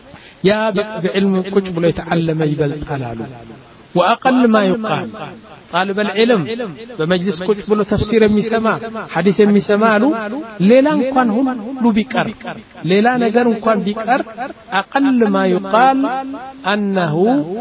يا بعلم كتب ولا يتعلمه يبلط حلاله وأقل ما يقال طالب العلم በመጅልስ ቁጭ ብሎ ተፍሲር የሚሰማ ሐዲስ የሚሰማ አሉ ሌላ እንኳን ሁሉ ቢቀር ሌላ ነገር እንኳን ቢቀር اقل ما يقال انه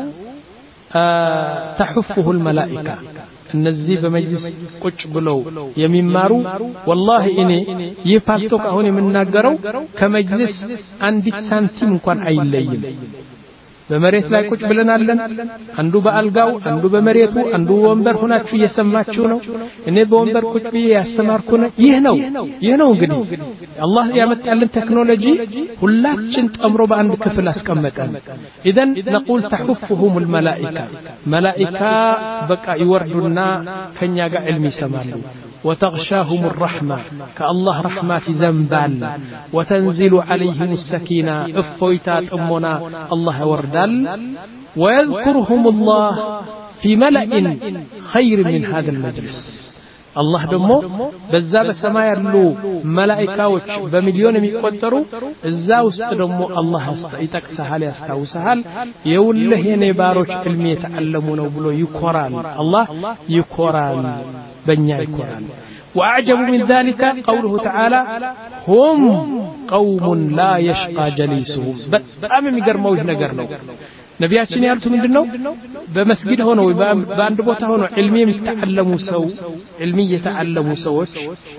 تحفه الملائكه እነዚህ በመጅልስ ቁጭ ብለው የሚማሩ والله እኔ ይፋልቶክ አሁን የምናገረው ከመጅልስ አንዲት ሳንቲም እንኳን አይለይም በመሬት ላይ ቁጭ ብለናለን አንዱ በአልጋው አንዱ በመሬቱ አንዱ ወንበር ሆናችሁ እየሰማችሁ ነው እኔ በወንበር ቁጭ ብዬ ያስተማርኩ ነው ይህ ነው ይህ ነው እንግዲህ አላህ ያመጣልን ቴክኖሎጂ ሁላችን ጠምሮ በአንድ ክፍል አስቀመጠን اذا نقول تحفهم الملائكه ملائكه بقى ይወርዱና ከኛ ጋር علم ይሰማሉ وتغشاهم الرحمة كالله رحمة زنبال وتنزل عليهم السكينة افويتات أمنا الله وردال ويذكرهم الله في ملأ خير من هذا المجلس الله دمو بزا بسما يلو ملائكاوچ بمليون የሚቆጠሩ እዛው ውስጥ ደሞ አላህ ይጠቅሳል ያስታውሳል የውልህ የኔ ባሮች ዕልም የተዓለሙ ነው ብሎ ይኮራል አላህ ይኮራል በእኛ ይኮራል واعجب من ذلك قوله تعالى هم قوم لا يشقى جليسهم በጣም የሚገርመው ነገር ነው ነቢያችን ያሉት ምንድነው በመስጊድ ሆኖ ወይ በአንድ ቦታ ሆኖ ዕልም የሚተዓለሙ ሰው ዕልም የተዓለሙ ሰዎች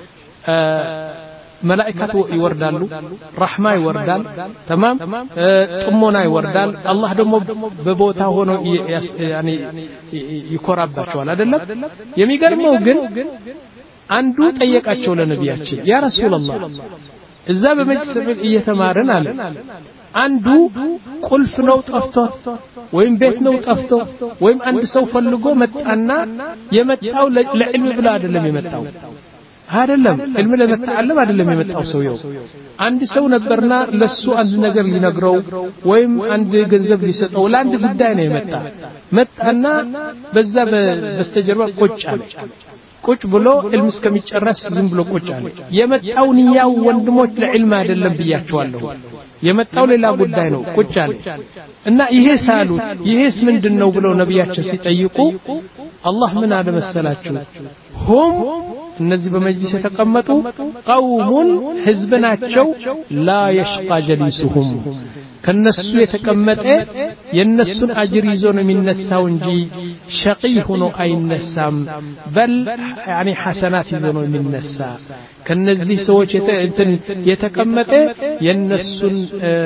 መላእክቱ ይወርዳሉ ረህማ ይወርዳል تمام ጥሞና ይወርዳል አላህ ደግሞ በቦታ ሆኖ ያኒ ይኮራባቸዋል አይደለም የሚገርመው ግን አንዱ ጠየቃቸው ለነቢያችን ያ ረሱላህ እዛ በመጅልስ እየተማረን አለ አንዱ ቁልፍ ነው ጠፍቶ ወይም ቤት ነው ጠፍቶ ወይም አንድ ሰው ፈልጎ መጣና የመጣው ለዕልም ብላ አይደለም የመጣው አይደለም ዕልም ለመተዓለም አይደለም የመጣው ሰውየው አንድ ሰው ነበርና ለሱ አንድ ነገር ሊነግረው ወይም አንድ ገንዘብ ሊሰጠው ለአንድ ጉዳይ ነው የመጣ መጣና በዛ በስተጀርባ ቁጭ አለ ቁጭ ብሎ ዕልም እስከሚጨረስ ዝም ብሎ ቁጭ አለ የመጣው ንያው ወንድሞች ለዕልም አይደለም ብያቸዋለሁ የመጣው ሌላ ጉዳይ ነው ቁጭ አለ እና ይሄ ሳሉት ይሄስ ምንድነው ብለው ነቢያችን ሲጠይቁ አላህ ምን አለ መሰላችሁ هم እነዚህ በመጅሊስ የተቀመጡ قوم ህዝብናቸው لا يشقى جليسهم ከነሱ የተቀመጠ የነሱን አጅር ይዞ ነው የሚነሳው እንጂ ሸቂ ሆኖ አይነሳም በል ያኒ ሐሰናት ይዞ ነው የሚነሳ ከነዚህ ሰዎች የተቀመጠ የነሱን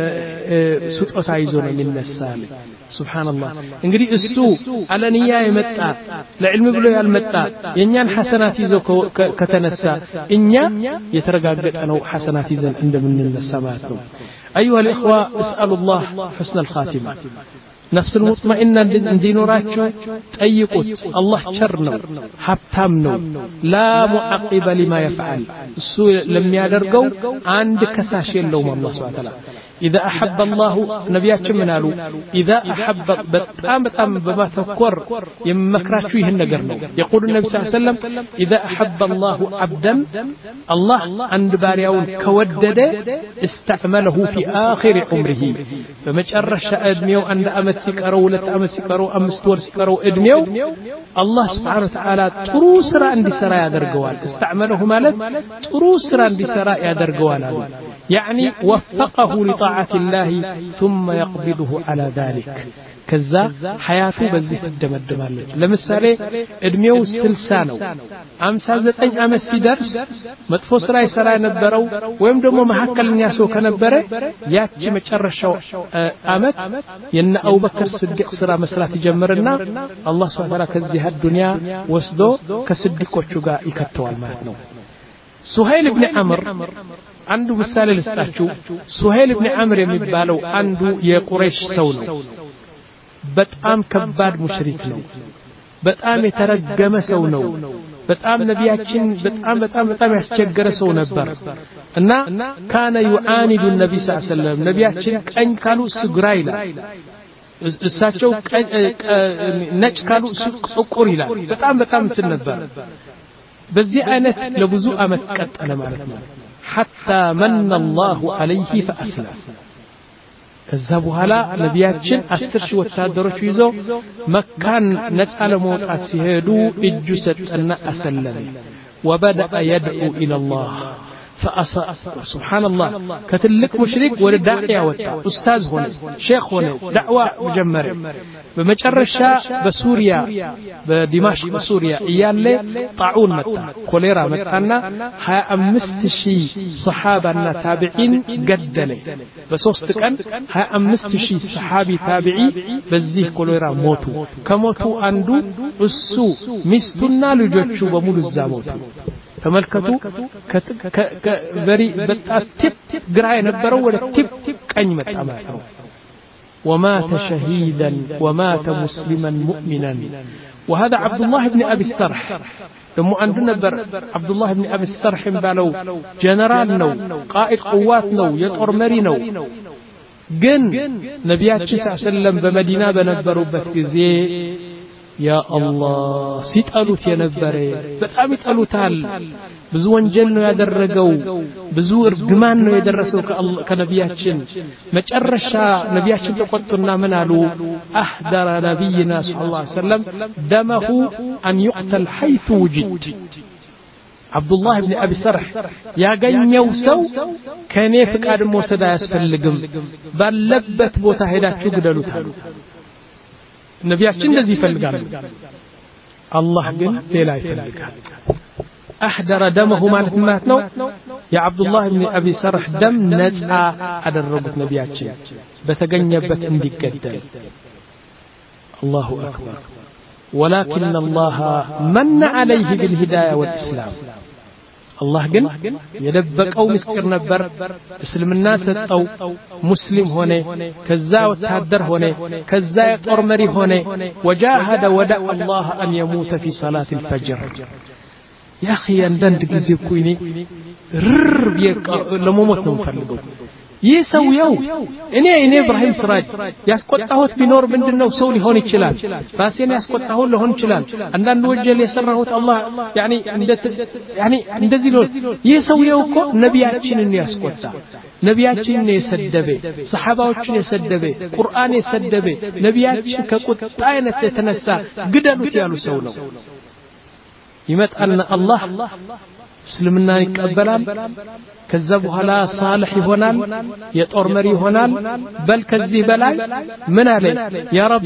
ስጦታ ይዞ ነው የሚነሳ ሱብሃንአላህ እንግዲህ እሱ አለንያ የመጣ ለዕልም ብሎ ያልመጣ የኛን ሐሰናት ይዞ ከተነሳ እኛ የተረጋገጠ ነው ሐሰናት ይዘን እንደምንነሳ ማለት ነው ايها الاخوه اسالوا الله حسن الخاتمه نفس المطمئنه እንዲኖራችሁ ጠይቁት አላህ ቸር ነው ሀብታም ነው لا معقب لما يفعل እሱ ለሚያደርገው አንድ ከሳሽ የለውም አላህ Subhanahu Wa Ta'ala اذا احب الله ነቢያችን ምን አሉ اذا احب በጣም በጣም በማተኮር የመክራችሁ ይሄን ነገር ነው يقول النبي صلى الله عليه وسلم اذا احب الله عبدا الله عند ባሪያውን ከወደደ استعمله في اخر عمره በመጨረሻ እድሜው አንድ አመት ሲቀረው ሁለት አመት ሲቀረው አምስት ወር ሲቀረው እድሜው الله سبحانه وتعالى ጥሩ ስራ እንዲሰራ ያደርገዋል استعمله ማለት ጥሩ ስራ እንዲሰራ ያደርገዋል አሉ يعني وفقه لطاعة الله ثم يقبضه على ذلك كذا حياته بزيت الدمدمالج لمثالي ادميو ስልሳ ነው ሃምሳ ዘጠኝ አመት ሲደርስ መጥፎ ስራ ይሰራ የነበረው ወይም ደግሞ መሐከለኛ ሰው ከነበረ ያቺ መጨረሻው አመት የነ አቡበከር ስዲቅ ስራ መስራት ይጀምርና አላህ Subhanahu Wa Ta'ala ከዚህ ዱንያ ወስዶ ከስዲቆቹ ጋር ይከተዋል ማለት ነው ሱሀይል ኢብኑ አምር አንዱ ምሳሌ ልስጣችሁ ሱሀይል ኢብኑ አምር የሚባለው አንዱ የቁረይሽ ሰው ነው በጣም ከባድ ሙሽሪክ ነው በጣም የተረገመ ሰው ነው በጣም ነቢያችን በጣም በጣም በጣም ያስቸገረ ሰው ነበር እና ካነ يعاند النبي صلى الله عليه وسلم ነቢያችን ቀኝ ካሉ ስግራ ይላል እሳቸው ነጭ ካሉ ጥቁር ይላል በጣም በጣም እንትን ነበር በዚህ አይነት ለብዙ አመት ቀጠለ ማለት ነው حتى من الله عليه فأسلم ከዛ በኋላ ነቢያችን አስር ሺህ ወታደሮች ይዘው መካን ነፃ ለመውጣት ሲሄዱ እጁ ሰጠና አሰለመ وبدأ يدعو إلى الله فأص... سبحان الله كتلك مشرك ولا داعية وتا أستاذ هنا شيخ هنا دعوة مجمرة بمجرشة بسوريا بدمشق بسوريا إيالي طاعون متى كوليرا متانا ها أمستشي صحابنا تابعين قدلي بسوستكن ها أمستشي صحابي تابعي بزيه كوليرا موتو كموتو أندو السو مستنا لجوتشو بمول الزاموتو ተመልከቱ ከበሪ በጣም ቲፕ ግራ የነበረው ወደ ቲፕ ቀኝ መጣ ማለት ነው ومات شهيدا ومات مسلما مؤمنا وهذا عبد الله بن ابي السرح دمو عندنا بر عبد الله بن ابي السرح بالو جنرال نو قائد قوات نو يطور مري نو ግን ነቢያችን ሰለላሁ ዐለይሂ ወሰለም በመዲና በነበሩበት ጊዜ يا الله ሲጠሉት የነበረ በጣም ይጠሉታል ብዙ ወንጀል ነው ያደረገው ብዙ እርግማን ነው የደረሰው ከነቢያችን መጨረሻ ነቢያችን ተቆጡና ምን አሉ አህደረ ነብይና ሰለላሁ ዐለይሂ ወሰለም ደመሁ አን يقتل حيث وجد عبد الله بن ابي سرح ያገኘው ሰው ከኔ ፍቃድ መውሰድ አያስፈልግም ባለበት ቦታ ሄዳችሁ ግደሉታል ነቢያችን እንደዚህ ይፈልጋሉ አላህ ግን ሌላ ይፈልጋል احضر دمه ማለት ማለት ነው የአብዱ الله بن ابي سرح ደም ነፃ አደረጉት ነቢያችን በተገኘበት እንዲገደል الله اكبر ولكن الله من عليه بالهدايه والاسلام الله ግን የደበቀው ምስጢር ነበር እስልምና ሰጠው ሙስሊም ሆነ ከዛ ወታደር ሆነ ከዛ የጦር መሪ ሆነ وجاهد ودع الله ان يموت في صلاه الفجر يا اخي عندند ጊዜ እኮ እኔ ርር ለሞት ነው ፈልገው ይሰውየው እኔ እኔ ኢብራሂም ስራጅ ያስቆጣሁት ቢኖር ምንድነው ሰው ሊሆን ይችላል ራሴን ያስቆጣሁ ሊሆን ይችላል አንዳንድ ወንጀል የሰራሁት አላህ ያኒ እንደ ያኒ እንደዚህ ነው ይሰውየው እኮ ነቢያችንን ያስቆጣ ነቢያችንን የሰደበ ሰሃባዎችን የሰደበ ቁርአን የሰደበ ነቢያችን ከቁጣ አይነት የተነሳ ግደሉት ያሉ ሰው ነው ይመጣልና አላህ እስልምና ይቀበላል ከዛ በኋላ صالح ይሆናል የጦር መሪ ይሆናል በል ከዚህ በላይ ምን አለ ያ ረቢ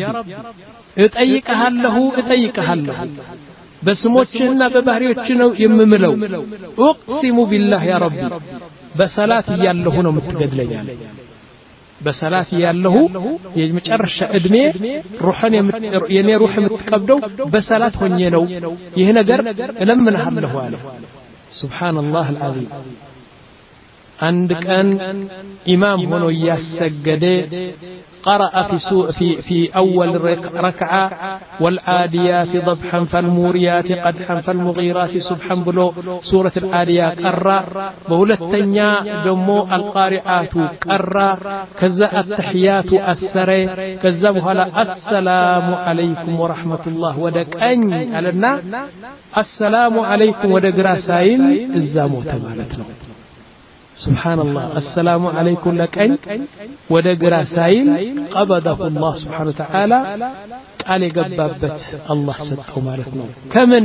እጠይቀሃለሁ እጠይቀሃለሁ በስሞችህና በባህሪዎች ነው የምምለው اقسم بالله يا ربي በሰላት ያለሁ ነው የምትገድለኛል በሰላት ያለሁ የመጨረሻ እድሜ ሩህን የኔ ሩህ የምትቀበለው በሰላት ሆኜ ነው ይሄ ነገር እለምንሃለሁ አለ سبحان الله العظيم عند كان إمام هنا يسجد قرأ في سوء في في أول ركعة والعاديات ضبحا فالموريات قدحا فالمغيرات سبحا بلو سورة العاديات قرأ بولتنيا دمو القارئات قرأ كذا التحيات السري كذا بهلا السلام عليكم ورحمة الله ودك أن علنا السلام عليكم ودك راسين الزامو تمالتنا سبحان الله السلام عليكم لك أن ودقرا سايل قبضه الله سبحانه وتعالى قال يقببت الله سبحانه مالتنا كمن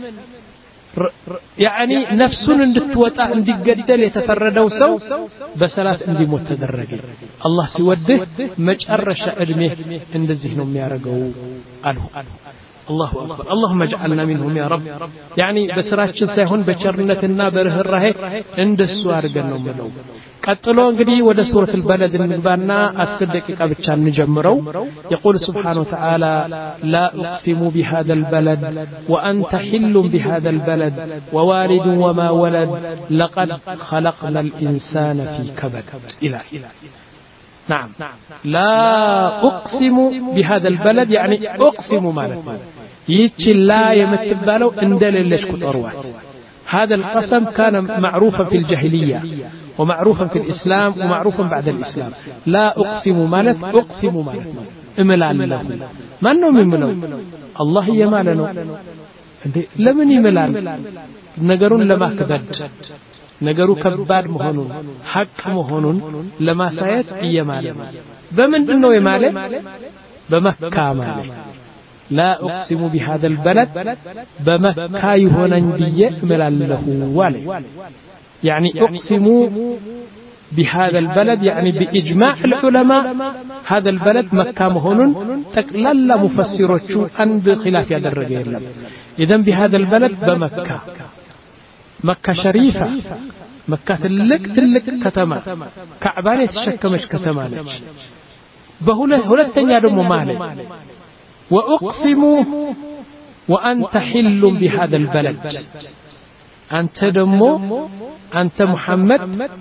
يعني نفس اندتوطا انديقدل يتفردوا سو بسلات اندي متدرج الله سيوده مجرش ادمه اندزيه ነው የሚያረገው አሉ الله أكبر اللهم اجعلنا منهم يا رب يعني بسراتችን ሳይሆን በቸርነትና በርህራሄ እንደሱ አድርገን ነው ምለው ቀጥሎ እንግዲህ ወደ ሱረቱ البلد እንግባና አስር ደቂቃ ብቻ እንጀምረው يقول سبحانه وتعالى لا اقسم بهذا البلد وانت حل بهذا البلد ووالد وما ولد لقد خلقنا الانسان في كبد الى نعم لا اقسم بهذا البلد يعني اقسم مالتي يتش لا يمتبالو اندللش كطروات هذا القسم كان معروفا في الجاهلية ومعروفا في الإسلام ومعروفا بعد الإسلام لا أقسم مالت أقسم مالت املال له من نوم يملو الله يمالنو لمن يملال نقرون لما كبد ነገሩ ከባድ መሆኑን ሐቅ መሆኑን ለማሳየት እየማለ በምንድነው የማለ በመካ ማለት لا أقسم بهذا البلد بمكة يهونن بيه ملاله والي يعني أقسم بهذا البلد يعني بإجماع العلماء هذا البلد مكة مهون تقلل مفسروቹ عند خلاف يدرج يلم إذن بهذا البلد بمكة مكة شريفة مكة تلك تلك كتما كعبان يتشكمش كتما لك بهوله ሁለተኛ ደግሞ ማለት وأقسم وأنت حل بهذا البلد أنت دمو أنت محمد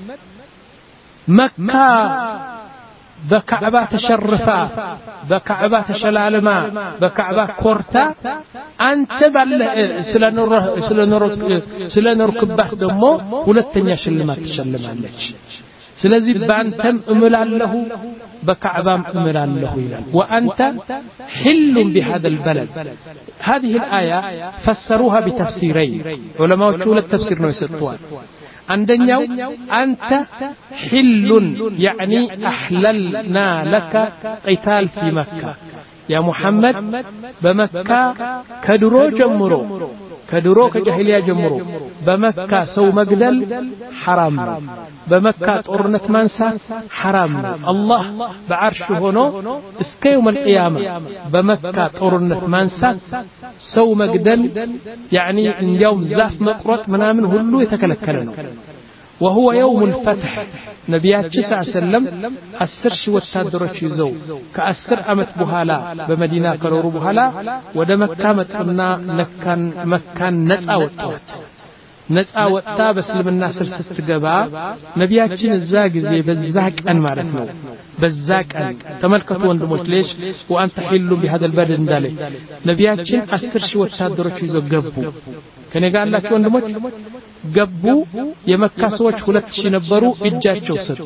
مكة بكعبة تشرفا بكعبة تشلالما بكعبة كورتا أنت بل سلنور سلنور سلنركبه دمو ሁለተኛ ሽልማት ትሸልማለች ስለዚህ ባንተም እምላለሁ بكعبام أمر الله إلى وأنت حل بهذا البلد هذه الآية فسروها بتفسيرين علماء شو التفسير نويستوان عندنا أنت حل يعني أحللنا لك قتال في مكة يا محمد بمكة كدرو جمرو كدرو كجاهلية جمرو بمكة سو مقدل حرام بمكة طورنة منسى حرام الله بعرشه هنا اسك يوم القيامة بمكة طورنة منسى سو مقدل يعني يوم زاف مقرط منامن هلو يتكلكلنا وهو يوم الفتح نبيات تسع سلم أسر شو التادرش يزو كأسر أمت بهالا بمدينة كرور بهالا ودمكة متقنا نكان مكان نسعى والطوات نسعى والتا بسلم الناس الستقبا نبياتين الزاق زي بالزاق أن معرفنو بالزاق أن تملكت واندموت ليش وأنت حل بهذا البلد دالي نبياتين أسر شو التادرش يزو قبو كان يقال لك شو واندموت قبو የመካ ሰዎች ሁለት ሺህ ነበሩ እጃቸው ሰጡ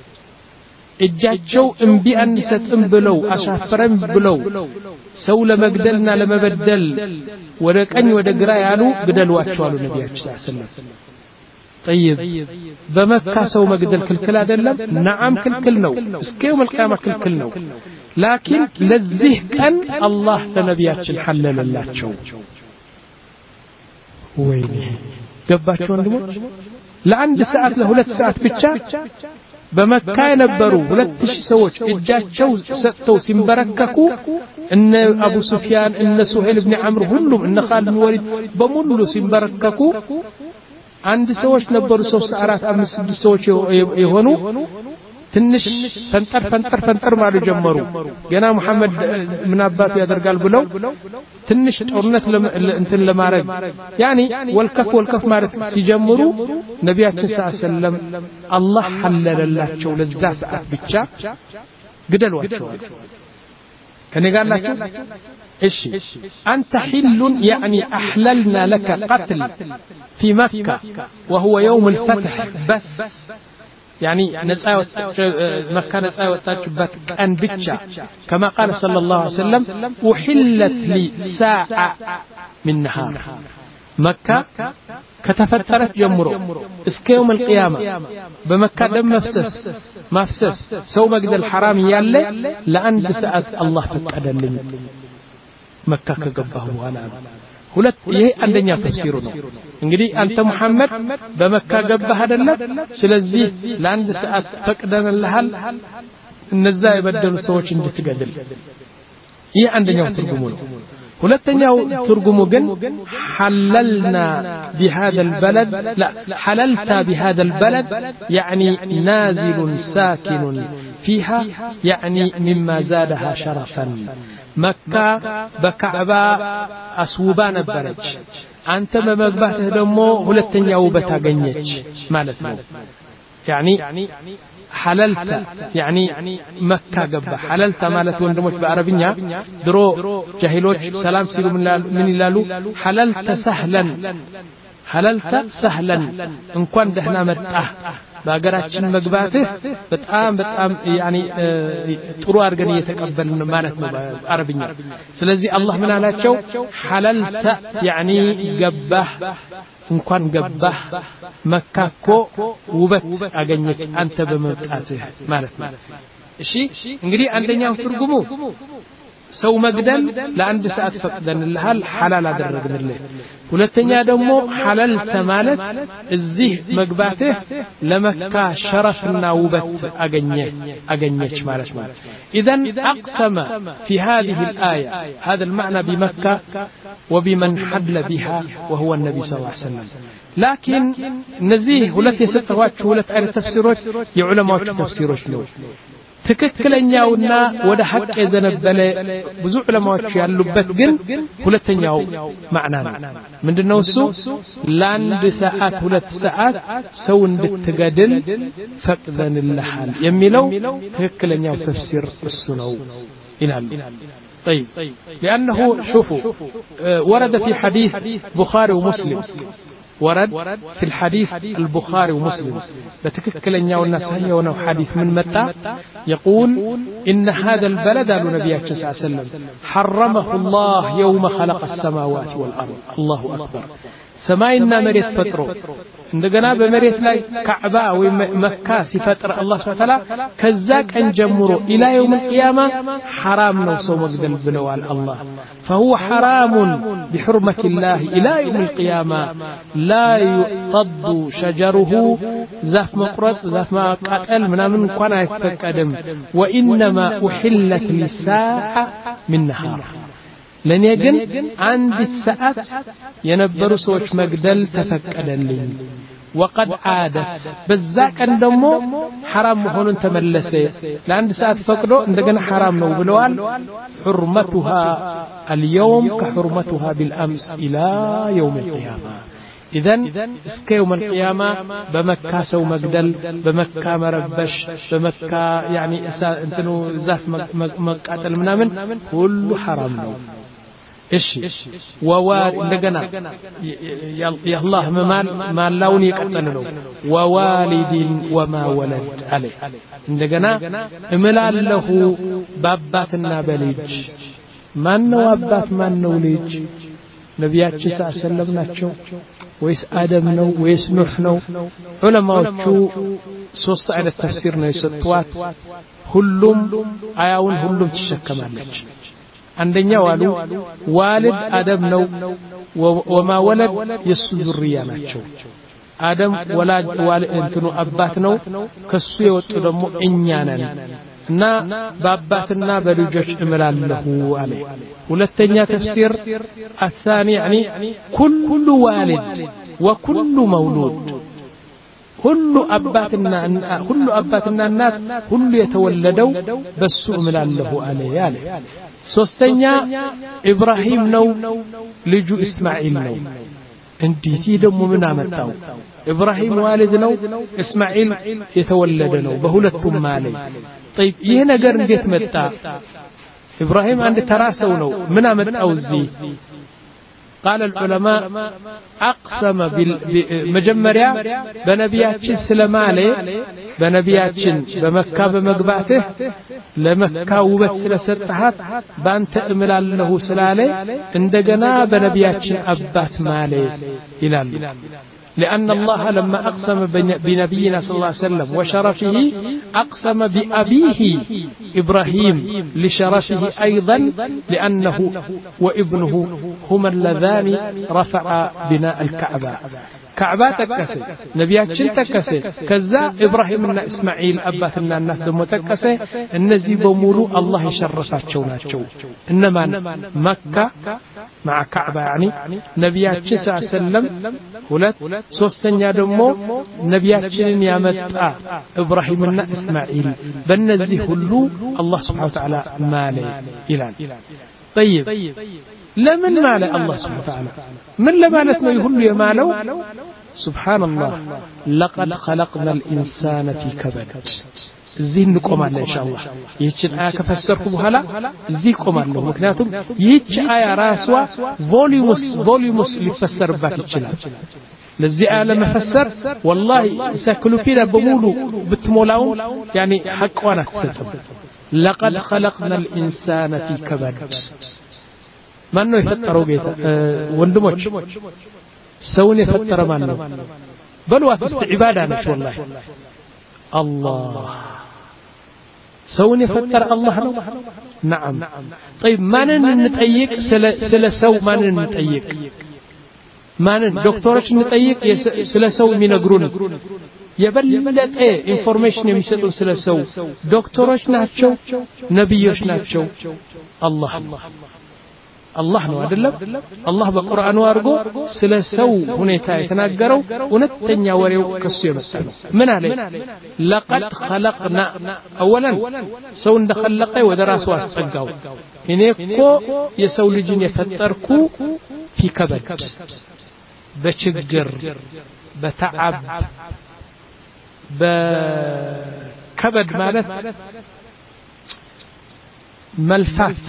እጃቸው እንቢ አንሰጥም ብለው አሻፈረም ብለው ሰው ለመግደልና ለመበደል ወደ ቀኝ ወደ ግራ ያሉ ግደሏቸው አሉ ነብያችን ሰለላሁ ዐለይሂ ወሰለም طيب በመካ ሰው መግደል ክልክል አይደለም ነዓም ክልክል ነው እስከ يوم القيامه ክልክል ነው ላኪን ለዚህ ቀን አላህ ለነብያችን ሐለለላቸው ወይኔ ገባችሁ ወንድሞች ለአንድ ሰዓት ለሁለት ሰዓት ብቻ በመካ የነበሩ ሁለት ሺህ ሰዎች እጃቸው ሰጥተው ሲንበረከኩ እነ አቡ ሱፊያን እነ ሱሄል ኢብኑ አምር ሁሉም እነ ኻሊድ ኢብኑ ወሊድ በሙሉ ሲንበረከኩ አንድ ሰዎች ነበሩ ሶስት አራት አምስት ስድስት ሰዎች የሆኑ ትንሽ ፈንጠር ፈንጠር ፈንጠር ማለት ጀመሩ ገና መሐመድ ምን አባቱ ያደርጋል ብለው ትንሽ ጦርነት እንትን ለማረግ ያኒ ወልከፍ ወልከፍ ማለት ሲጀምሩ ነብያችን ሰለላሁ ዐለይሂ ወሰለም አላህ ሐለለላቸው ለዛ ሰዓት ብቻ ግደሏቸው ከነጋላችሁ እሺ አንተ حل يعني احللنا لك قتل في مكة وهو يوم الفتح بس يعني نسأل مكان نسأل وتجبت أن بتشا كما قال صلى الله عليه وسلم أحلت لي ساعة من نهار مكة كتفترت جمره اسك يوم القيامة بمكة دم مفسس مفسس سو مجد الحرام يالله لأن بسأس الله فتقدل مكة كجبه ولا ሁለት ይሄ አንደኛ ተፍሲሩ ነው እንግዲህ አንተ መሐመድ በመካ ገባህ አይደለ ስለዚህ ለአንድ ሰዓት ፈቅደንልሃል እነዛ የበደሉ ሰዎች እንድትገድል ይሄ አንደኛው ትርጉሙ ነው ሁለተኛው ትርጉሙ ግን حللنا بهذا البلد لا حللت بهذا البلد يعني نازل ساكن فيها يعني مما زادها شرفا مكة بكعبة أسوبا نبرج أنت بمقباته دمو هلتنيا وبتاقنيج مالتنا يعني حللت يعني مكة قبة حللت مالت وندموش بعربية درو جاهلوش سلام سيلو من اللالو حللت سهلا حللت سهلا إن كان دهنا متأه በአገራችን መግባትህ በጣም በጣም ያኒ ጥሩ አድርገን እየተቀበልን ማለት ነው በአረብኛ ስለዚህ አላህ ምን አላቸው ሐለልተ ያኒ ገባህ እንኳን ገባህ መካኮ ውበት አገኘች አንተ በመጣትህ ማለት ነው እሺ እንግዲህ አንደኛው ትርጉሙ ሰው መግደል ለአንድ ሰዓት ፈቅደንልሃል ሐላል አደረግንልህ ሁለተኛ ደግሞ ሐላል ተማለት እዚህ መግባትህ ለመካ ሸረፍና ውበት አገኘ አገኘች ማለት ነው اذا اقسم في هذه الايه هذا المعنى بمكه وبمن حل بها وهو النبي صلى الله عليه وسلم لكن نزيه ሁለት የሰጠኋችሁ ሁለት አይነት ተፍሲሮች የዑለማዎች ተፍሲሮች ነው ትክክለኛውና ወደ ሐቅ የዘነበለ ብዙ ዑለማዎች ያሉበት ግን ሁለተኛው ማዕና ነው ምንድነው እሱ ለአንድ ሰዓት ሁለት ሰዓት ሰው እንድትገድል ፈቅደንልሃል የሚለው ትክክለኛው ተፍሲር እሱ ነው ይላል طيب لانه شوفوا ورد في حديث بخاري ومسلم ورد في الحديث البخاري ومسلم بتككلنيا والنصحيه ونو حديث من متى يقول ان هذا البلد قال النبي صلى الله عليه وسلم حرمه الله يوم خلق السماوات والارض الله اكبر سماينا مريت فترو እንደገና በመሬት ላይ ካዕባ ወይ መካ ሲፈጥር አላህ Subhanahu Wa Ta'ala ከዛ ቀን ጀምሮ ኢላ يوم القيامه حرام ነው ሰው መግደል ብለዋል አላህ فهو حرام بحرمه الله الى يوم القيامه لا يقض شجره ዛፍ መቁረጥ ዛፍ ማቃጠል ምናምን እንኳን አይፈቀድም وانما احلت للساعه من نهار ለኔ ግን አንዲት ሰዓት የነበሩ ሰዎች መግደል ተፈቀደልኝ وقد عادت በዛ ቀን ደግሞ حرام መሆኑን ተመለሰ ለአንድ ሰዓት ፈቅዶ እንደገና حرام ነው ብለዋል حرمتها اليوم كحرمتها بالامس الى يوم القيامه اذن እስከ يوم القيامه بمكه سو مقدل بمكه مربش بمكه يعني እንትኑ ዛፍ መቃጠል ምናምን ሁሉ حرام ነው እሺ ወዋል እንደገና የአላህ መማል ማላውን ይቀጥል ነው ወዋሊዲን ወማ ወለድ አለ እንደገና እመላለሁ በአባትና በልጅ ማን ነው አባት ማን ነው ልጅ ነብያችን ሰለላሁ ናቸው ወይስ አደም ነው ወይስ ኑህ ነው ዑለማዎቹ ሶስት አይነት ተፍሲር ነው የሰጡት ሁሉም አያውን ሁሉም ተሸከማለች አንደኛው አሉ ዋልድ አደም ነው ወማ ወለድ የሱ ዙሪያ ናቸው አደም ወላጅ ዋልድ እንትኑ አባት ነው ከሱ የወጡ ደግሞ እኛ ነን እና በአባትና በልጆች እምላለሁ አለ ሁለተኛ ተፍሲር الثاني يعني كل والد وكل مولود ሁሉ አባትና ሁሉ አባትና እናት ሁሉ የተወለደው በሱ እምላለሁ አለ ያለ ሶስተኛ ኢብራሂም ነው ልጁ እስማኤል ነው እንዴት ደግሞ ምን አመጣው ኢብራሂም ዋልድ ነው እስማኤል የተወለደ ነው በሁለቱም ማለት طيب ይሄ ነገር እንዴት መጣ ኢብራሂም አንድ ተራሰው ነው ምን አመጣው እዚህ قال العلماء اقسم بمجمريا بنبياتين سلماله بنبياتين بمكه بمغباته لمكه وبت ስለሰጣት ባንተ እምላለሁ ስላለ እንደገና በነቢያችን አባት ማለ ይላል لأن الله لما أقسم بنبينا صلى الله عليه وسلم وشرفه أقسم بأبيه إبراهيم لشرفه أيضا لأنه وابنه هما اللذان رفع بناء الكعبة كعبة تكسي نبياتشن تكسي كذا إبراهيم እና إسماعيل أباتنا الناس دمو تكسي النزي بمولو الله يشرفات شوناتشو إنما مكة مع كعبة يعني نبياتشن صلى الله عليه وسلم ሁለት ሶስተኛ ደግሞ ነቢያችንን ያመጣ ኢብራሂምና እስማኤል በእነዚህ ሁሉ አላህ Subhanahu Wa Ta'ala ማለ ይላል طيب ለምን ማለ አላህ Subhanahu Wa Ta'ala ምን ለማለት ነው ሁሉ የማለው سبحان الله لقد خلقنا الإنسان في كبد እዚህ እንቆማለን ኢንሻአላህ ይህችን አያ ከፈሰርኩ በኋላ እዚህ ቆማለሁ ምክንያቱም ይህች አያ ራሷ ቮሊዩምስ ቮሊዩምስ ሊፈሰርባት ይችላል ለዚህ አያ ለመፈሰር والله ኢንሳይክሎፒዲያ በሙሉ ብትሞላው يعني ሐቋን አትሰጥም لقد خلقنا الإنسان في كبد ማን ነው የፈጠረው ጌታ ወንድሞች ሰውን የፈጠረ ማን ነው በልዋት እስቲ ኢባዳ ነች والله الله سون يفتر الله ነው نعم طيب ማንን እንጠይቅ ስለ ሰው ማንን እንጠይቅ ማንን ዶክተሮች እንጠይቅ ስለ ሰው የሚነግሩን የበለጠ ኢንፎርሜሽን የሚሰጡን ስለ ሰው ዶክተሮች ናቸው ነብዮች ናቸው አላህ አላህ ነው አይደለም አላህ በቁርአኑ አርጎ ስለ ሰው ሁኔታ የተናገረው እውነተኛ ወሬው ከሱ የመጣ ነው ምን አለ لقد خلقنا اولا ሰው እንደخلቀ ወደ ራሱ አስጠጋው እኔ እኮ የሰው ልጅን የፈጠርኩ في كبد በችግር በተዓብ በከበድ ማለት መልፋት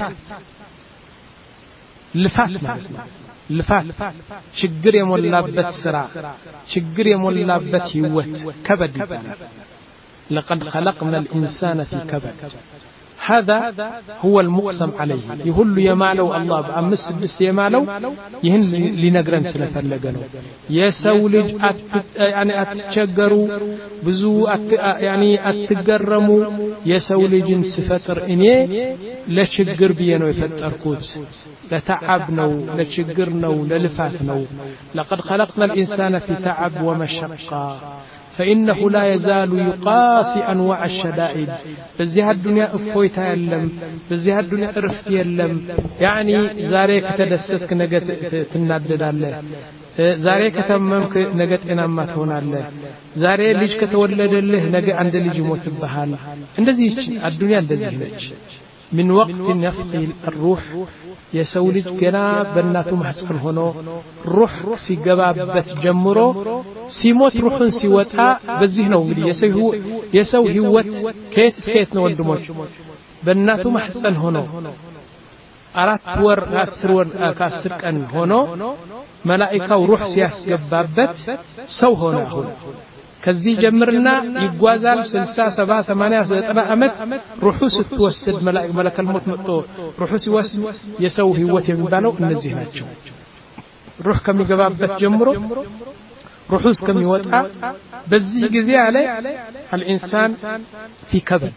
ልፋት ማለት ልፋት ችግር የሞላበት ስራ ችግር የሞላበት ህይወት ከበድ ይባላል لقد خلقنا الانسان في كبد هذا هو المقسم عليه يقول يمالو الله بأمس سدس يمالو يهن لنقرن ስለፈለገ ነው የሰው ልጅ يعني አትቸገሩ ብዙ يعني አትገረሙ የሰው ልጅን ስፈጥር እኔ ለችግር ብዬ ነው የፈጠርኩት ለተዓብ ነው ለችግር ነው ለልፋት ነው لقد خلقنا الانسان في تعب ومشقة فإنه لا يزال يقاسي أنواع الشدائد بزيها الدنيا أفويتها يلم بزيها الدنيا أرفت يلم يعني زاريك تدستك نقت تنادد الله زاريك تممك نقت إنامات هنا الله زاري ليش كتولد الله نقت عند اللي جموت بحال اندزي الدنيا اندزي لك من وقت يفقي الروح የሰውልጅ ገና በእናቱ ማህፀን ሆኖ ሩህ ሲገባበት ጀምሮ ሲሞት ሩህን ሲወጣ በዚህ ነው እንግዲህ የሰው የሰው ህይወት ከየት እስከየት ነው ወንድሞች በእናቱ ማህፀን ሆኖ አራት ወር አስር ወር ከአስር ቀን ሆኖ መላእክታው ሩህ ሲያስገባበት ሰው ሆነ አሁን ከዚህ ጀምርና ይጓዛል ስልሳ ሰባ ሰማንያ ዘጠና አመት ሩሁ ስትወስድ መላእክ መለከል ሞት መጥቶ ሩሁ ሲወስድ የሰው ህይወት የሚባለው እነዚህ ናቸው ሩህ ከሚገባበት ጀምሮ ሩሁ እስከሚወጣ በዚህ ጊዜ አለ الانسان في كبد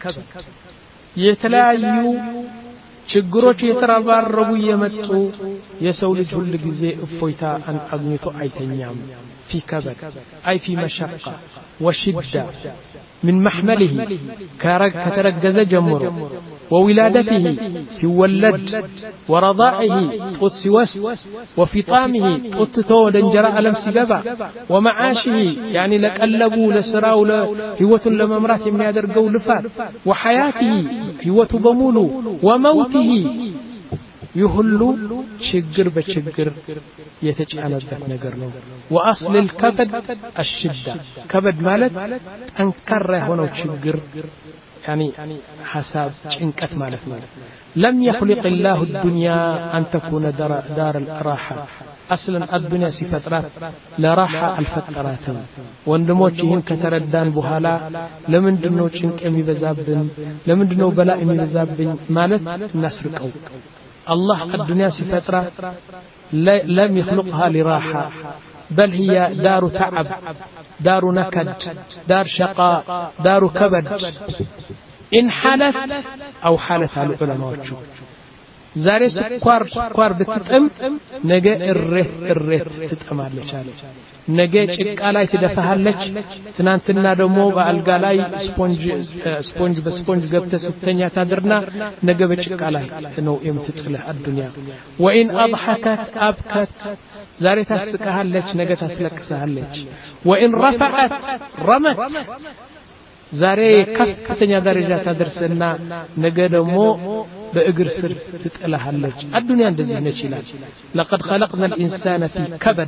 የተለያዩ ችግሮች የተራባረቡ የመጡ የሰው ልጅ ሁሉ ጊዜ እፎይታ አግኝቶ አይተኛም في كبد أي في مشقة وشدة من محمله كترجز جمره وولادته سيولد ورضاعه طوت سوست وفطامه طوت تو دنجرا ألم سيجبا ومعاشه يعني لقلبوا لسراو لهوة لممرات يميادر قول فات وحياته هوة بمولو وموته يهلو شجر بشجر يتجعنበት ነገር ነው واصل الكبد الشده كبد ማለት ጠንካራ የሆነው ችግር يعني حساب ጭንቀት ማለት ነው لم يخلق الله الدنيا ان تكون دار, دار الراحه اصلا الدنيا ሲፈጥራት ለራحه አልፈጠራትም ወንድሞች ይህን ከተረዳን በኋላ ለምንድነው ጭንቅ የሚበዛብን ለምንድነው በላ የሚበዛብን ማለት እናስርቀው الله الدنيا سفترة لم يخلقها لراحة بل هي دار تعب دار نكد دار شقاء دار كبد إن حالت أو حالتها العلماء زاري سكوار سكوار بتتم نجا الريت الريت تتأمل شالي نجا ጭቃላይ ትደፋለች ትናንትና ደግሞ በአልጋላይ ስፖንጅ ስፖንጅ በስፖንጅ ገብተ ስተኛ ታድርና ነገ በጭቃላይ ነው የምትጥልህ الدنيا وان اضحكت ابكت ዛሬ ታስቀሃለች ነገ ታስለቅሳለች وان رفعت رمت ዛሬ ከፍተኛ ደረጃ ታደርስና ነገ ደግሞ በእግር ስር ትጥልሃለች الدنيا እንደዚህ ነች ይላል لقد خلقنا الانسان في كبد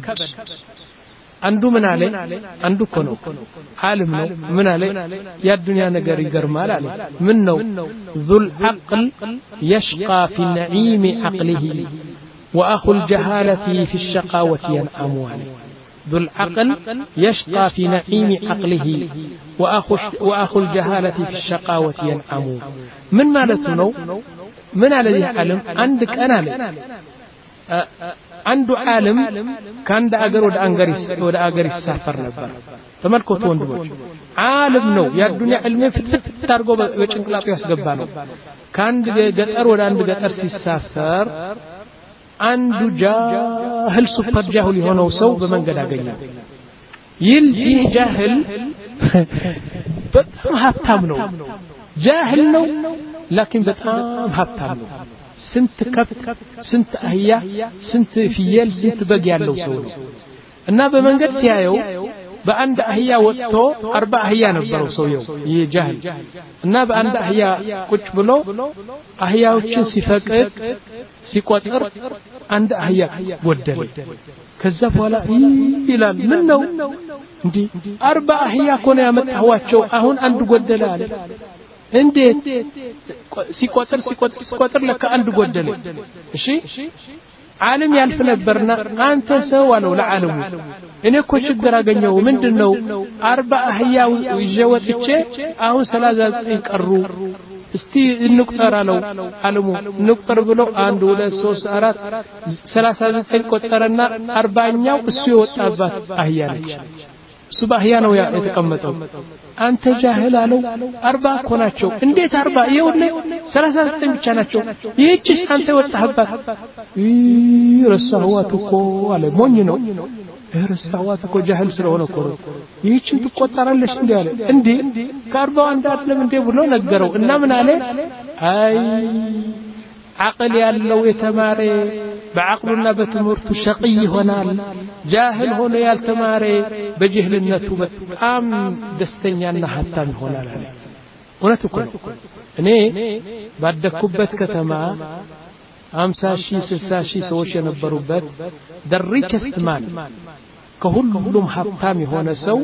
አንዱ ምን አለ አንዱ እኮ ነው ዓለም ነው ምን አለ ያ ዱንያ ነገር ይገርማል አለ ምን ነው ذو العقل يشقى في نعيم عقله واخو الجهاله في الشقاوه ينعم عليه ذو العقل يشقى في نعيم عقله واخو واخو الجهاله في الشقاوه ينعم من مالته ነው من على ذي علم عندك انا አንዱ ዓለም ከአንድ አገር ወደ አንገሪስ ወደ አገር ይሳፈር ነበር ተመልከቱ ወንድሞች ዓለም ነው የዱንያ ዕልም ፍትፍት አድርጎ በጭንቅላቱ ያስገባ ነው ከአንድ ገጠር ወደ አንድ ገጠር ሲሳፈር አንዱ ጃህል ሱፐር ጃህል የሆነው ሰው በመንገድ አገኘው ይል ይህ ጃህል በጣም ሀብታም ነው ጃህል ነው لكن በጣም ሀብታም ነው ስንት ከብት ስንት አህያ ስንት ፍየል ስንት በግ ያለው ሰው ነው እና በመንገድ ሲያየው በአንድ አህያ ወጥቶ አርባ አህያ ነበረው ሰውየው ይህ ጃህል እና በአንድ አህያ ቁጭ ብሎ አህያዎችን ሲፈቅድ ሲቆጥር አንድ አህያ ጎደለ ከዛ በኋላ ይላል ምን ነው እንዴ አርባ አህያ ኮነ ያመጣዋቸው አሁን አንድ ጎደለ አለ እንዴት ሲቆጥር ሲቆጥር ሲቆጥር ለካ አንድ ጎደለ እሺ ዓለም ያልፍ ነበርና አንተ ሰው አለው ለዓለሙ እኔ እኮ ችግር አገኘው ምንድነው አርባ አህያው ይጀወጥቼ አሁን ሰላሳ ዘጠኝ ቀሩ እስቲ እንቁጠር አለው ዓለሙ እንቁጠር ብሎ አንድ ሁለት ሶስት አራት ሰላሳ ዘጠኝ ቆጠረና አርባኛው እሱ የወጣባት አህያ ነች እሱ በአህያ ነው የተቀመጠው አንተ ጃህል አለው አርባ እኮ ናቸው እንዴት አርባ ይኸውልህ ሰላሳ ዘጠኝ ብቻ ናቸው ይህችስ አንተ ወጣህባት ይረሳዋት እኮ አለ ሞኝ ነው ይረሳዋት እኮ ጃህል ስለሆነ እኮ ይህችን ትቆጠራለሽ እንዴ አለ እንዴ ከአርባው አንድ አይደለም እንዴ ብሎ ነገረው እና ምን አለ አይ عقل ያለው የተማረ بعقلنا بتمرت شقي هنال جاهل هنا ያልተማረ በጅህልነቱ በጣም ደስተኛና ሀብታም ይሆናል አለ እውነት እኮ እኔ ባደኩበት ከተማ ሃምሳ ሺህ ስልሳ ሺህ ሰዎች የነበሩበት the richest man ከሁሉም ሀብታም የሆነ ሰው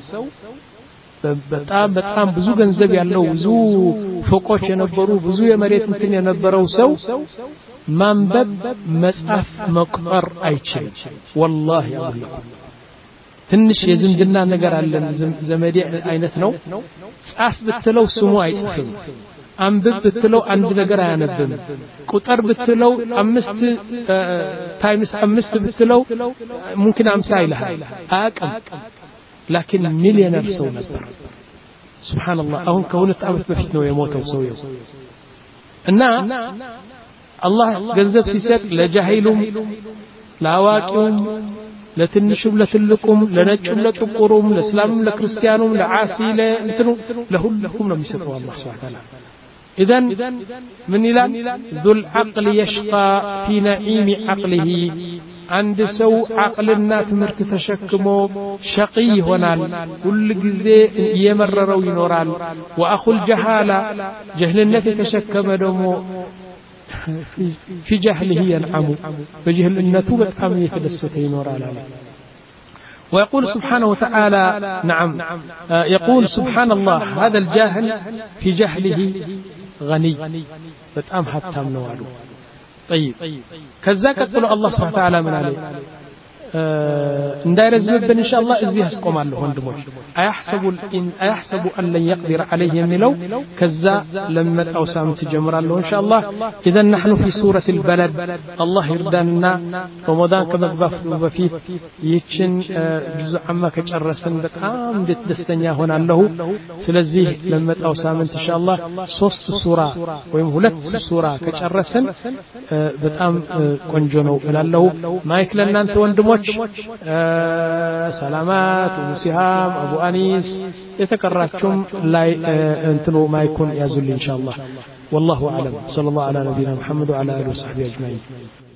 በጣም በጣም ብዙ ገንዘብ ያለው ብዙ ፎቆች የነበሩ ብዙ የመሬት እንትን የነበረው ሰው ማንበብ መጻፍ መቁጠር አይችልም والله አላህ ትንሽ የዝምድና ነገር አለን ዘመዴ አይነት ነው ጻፍ ብትለው ስሙ አይጽፍም አንብብ ብትለው አንድ ነገር አያነብም ቁጥር ብትለው አምስት ታይምስ አምስት ብትለው ممكن አምሳ ይልሃል አያውቅም لكن مليونير ሰው ነበር سبحان الله አሁን ከሁለት ዓመት በፊት ነው የሞተው ሰውየው እና አላህ ገንዘብ ሲሰጥ ለጃሂሉም ለአዋቂውም ለትንሹም ለትልቁም ለነጩም ለጥቁሩም ለእስላምም ለክርስቲያኑም ለዓሲ ለእንትኑ ለሁሉም ነው የሚሰጠው አላህ Subhanahu Wa Ta'ala إذن من إلى ذو العقل يشقى في نعيم عقله عند سو عقلنا تمرت تشكمو شقي هنال كل جزء يمررو ينورال وأخو الجهالة جهلنا تشكم دمو في جهله ينعم بجهل النتوبة أم يتدستين ورال ويقول سبحانه وتعالى نعم يقول سبحان الله هذا الجاهل في جهله غني بتأم حتى منوالو طيب كذا قتلوا الله سبحانه وتعالى من عليه እንዳይረዝምብን ኢንሻአላህ እዚህ ያስቆማለሁ ወንድሞች አያحسቡ ان ايحسب ان لن يقدر عليه የሚለው ከዛ ለመጣው ሳምንት ጀምራለሁ ኢንሻአላህ اذا نحن في سوره البلد الله ይርዳንና ረመዳን ከመግባቱ በፊት ይችን ጁዝ አማ ከጨረስን በጣም ደስተኛ ሆናለሁ ስለዚህ ለመጣው ሳምንት ኢንሻአላህ ሶስት ሱራ ወይም ሁለት ሱራ ከጨረስን በጣም ቆንጆ ነው እላለሁ ማይክ ለእናንተ ወንድሞች سلامات ومسيهام أبو أنيس يتكرركم لا انتلو ما يكون يزل إن شاء الله والله أعلم صلى الله على نبينا محمد وعلى آله وصحبه أجمعين